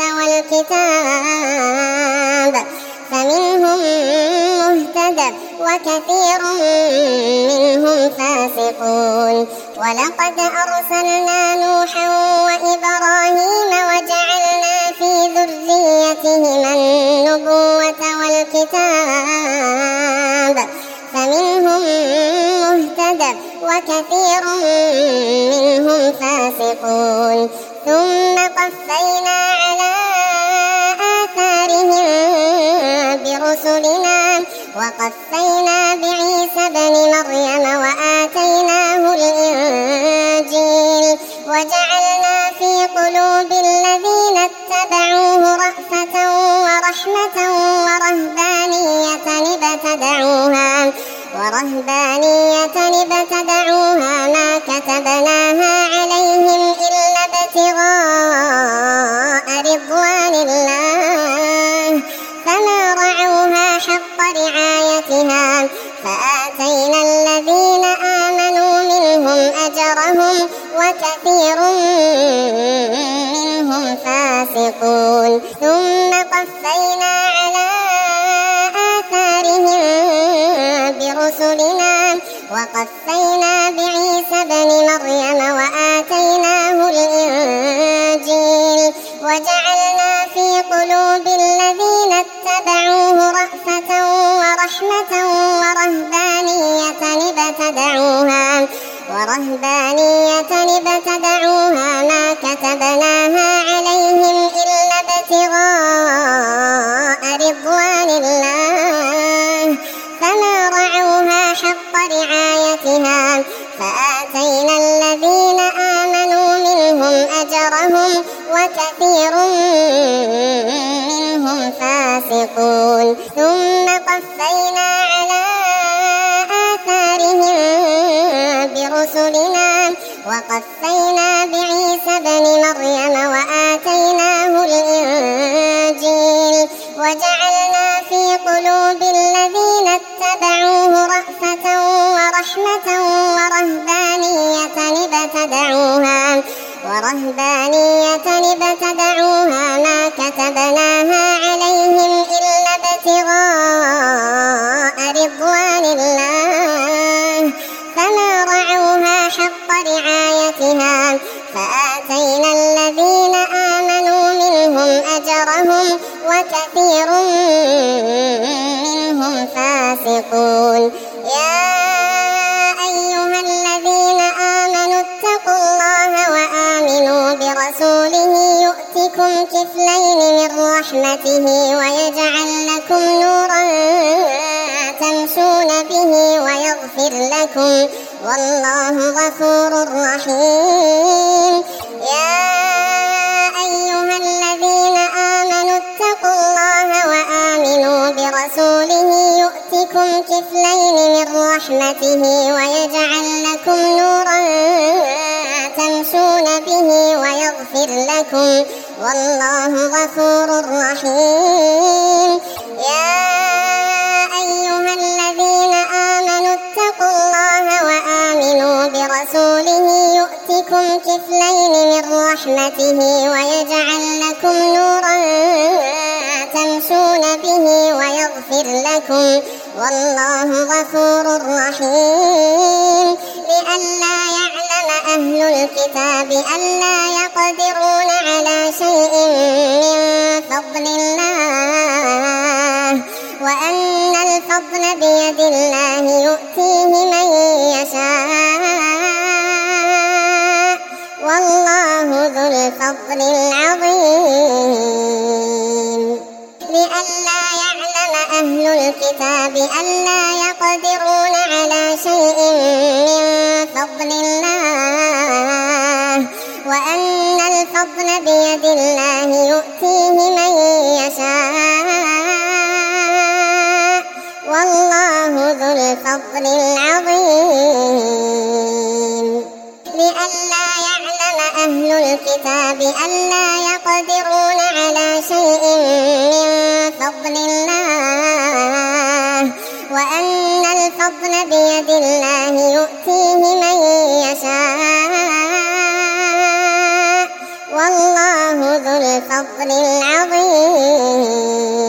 والكتاب فمنهم مهتد وكثير منهم فاسقون. ولقد أرسلنا نوحا وإبراهيم وجعلنا في ذريتهما النبوة والكتاب فمنهم مهتد وكثير منهم فاسقون. ثم قفينا على آثارهم برسلنا وقفينا بعيسى بن مريم وآتيناه الإنجيل وجعلنا في قلوب الذين اتبعوه رأفة ورحمة ورهبانية ما كتبناها عليهم إلا ابتغاء رضوان الله فما رعوها حق رعايتها فآتينا الذين آمنوا منهم أجرهم وكثير منهم فاسقون. ثم قفينا على آثارهم برسلنا وقفينا بعيسى بن مريم وآتيناه الإنجيل وجعلنا في قلوب الذين اتبعوه رأفة ورحمة ورهبانية ابتدعوها ما كتبناها عليهم إلا ابتغاء رضوان الله فما رعوها حق رعايتها فآتينا الذين آمنوا منهم أجرهم وكثير منهم فاسقون. ثم قفينا على آثارهم برسلنا وقفينا بعيسى بن مريم وآتيناه الإنجيل وجعلنا في قلوب الذين اتبعوه رأفة ورحمة ورهبانية ابتدعوها ما كتبناها عليهم إلا ابتغاء رضوان الله فما رعوها حق رعايتها فآتينا الذين آمنوا منهم أجرهم وكثير منهم فاسقون. يا أيها الذين آمنوا اتقوا الله وآمنوا برسوله يؤتكم كفلين من رحمته ويجعل لكم نورا تمشون به ويغفر لكم والله غفور رحيم. يا أيها الذين آمنوا اتقوا الله وآمنوا برسوله يؤتكم كفلين من رحمته ويجعل لكم نورا تمشون به ويغفر لكم والله غفور رحيم. يا أيها الذين آمنوا اتقوا الله وآمنوا برسوله يؤتكم كفلين من رحمته ويجعل لكم نورا تمشون به ويغفر لكم والله غفور رحيم. لئلا يعلم أهل الكتاب ألا يقدرون على شيء من فضل الله وأن الفضل بيد الله يؤتيه من يشاء والله ذو الفضل العظيم. الكتاب ألا يقدرون على شيء من فضل الله وأن الفضل بيد الله يؤتيه من يشاء والله ذو الفضل العظيم لئلا يعلم أهل الكتاب ألا يقدرون على شيء من فضل الله وأن الفضل بيد الله يؤتيه من يشاء والله ذو الفضل العظيم.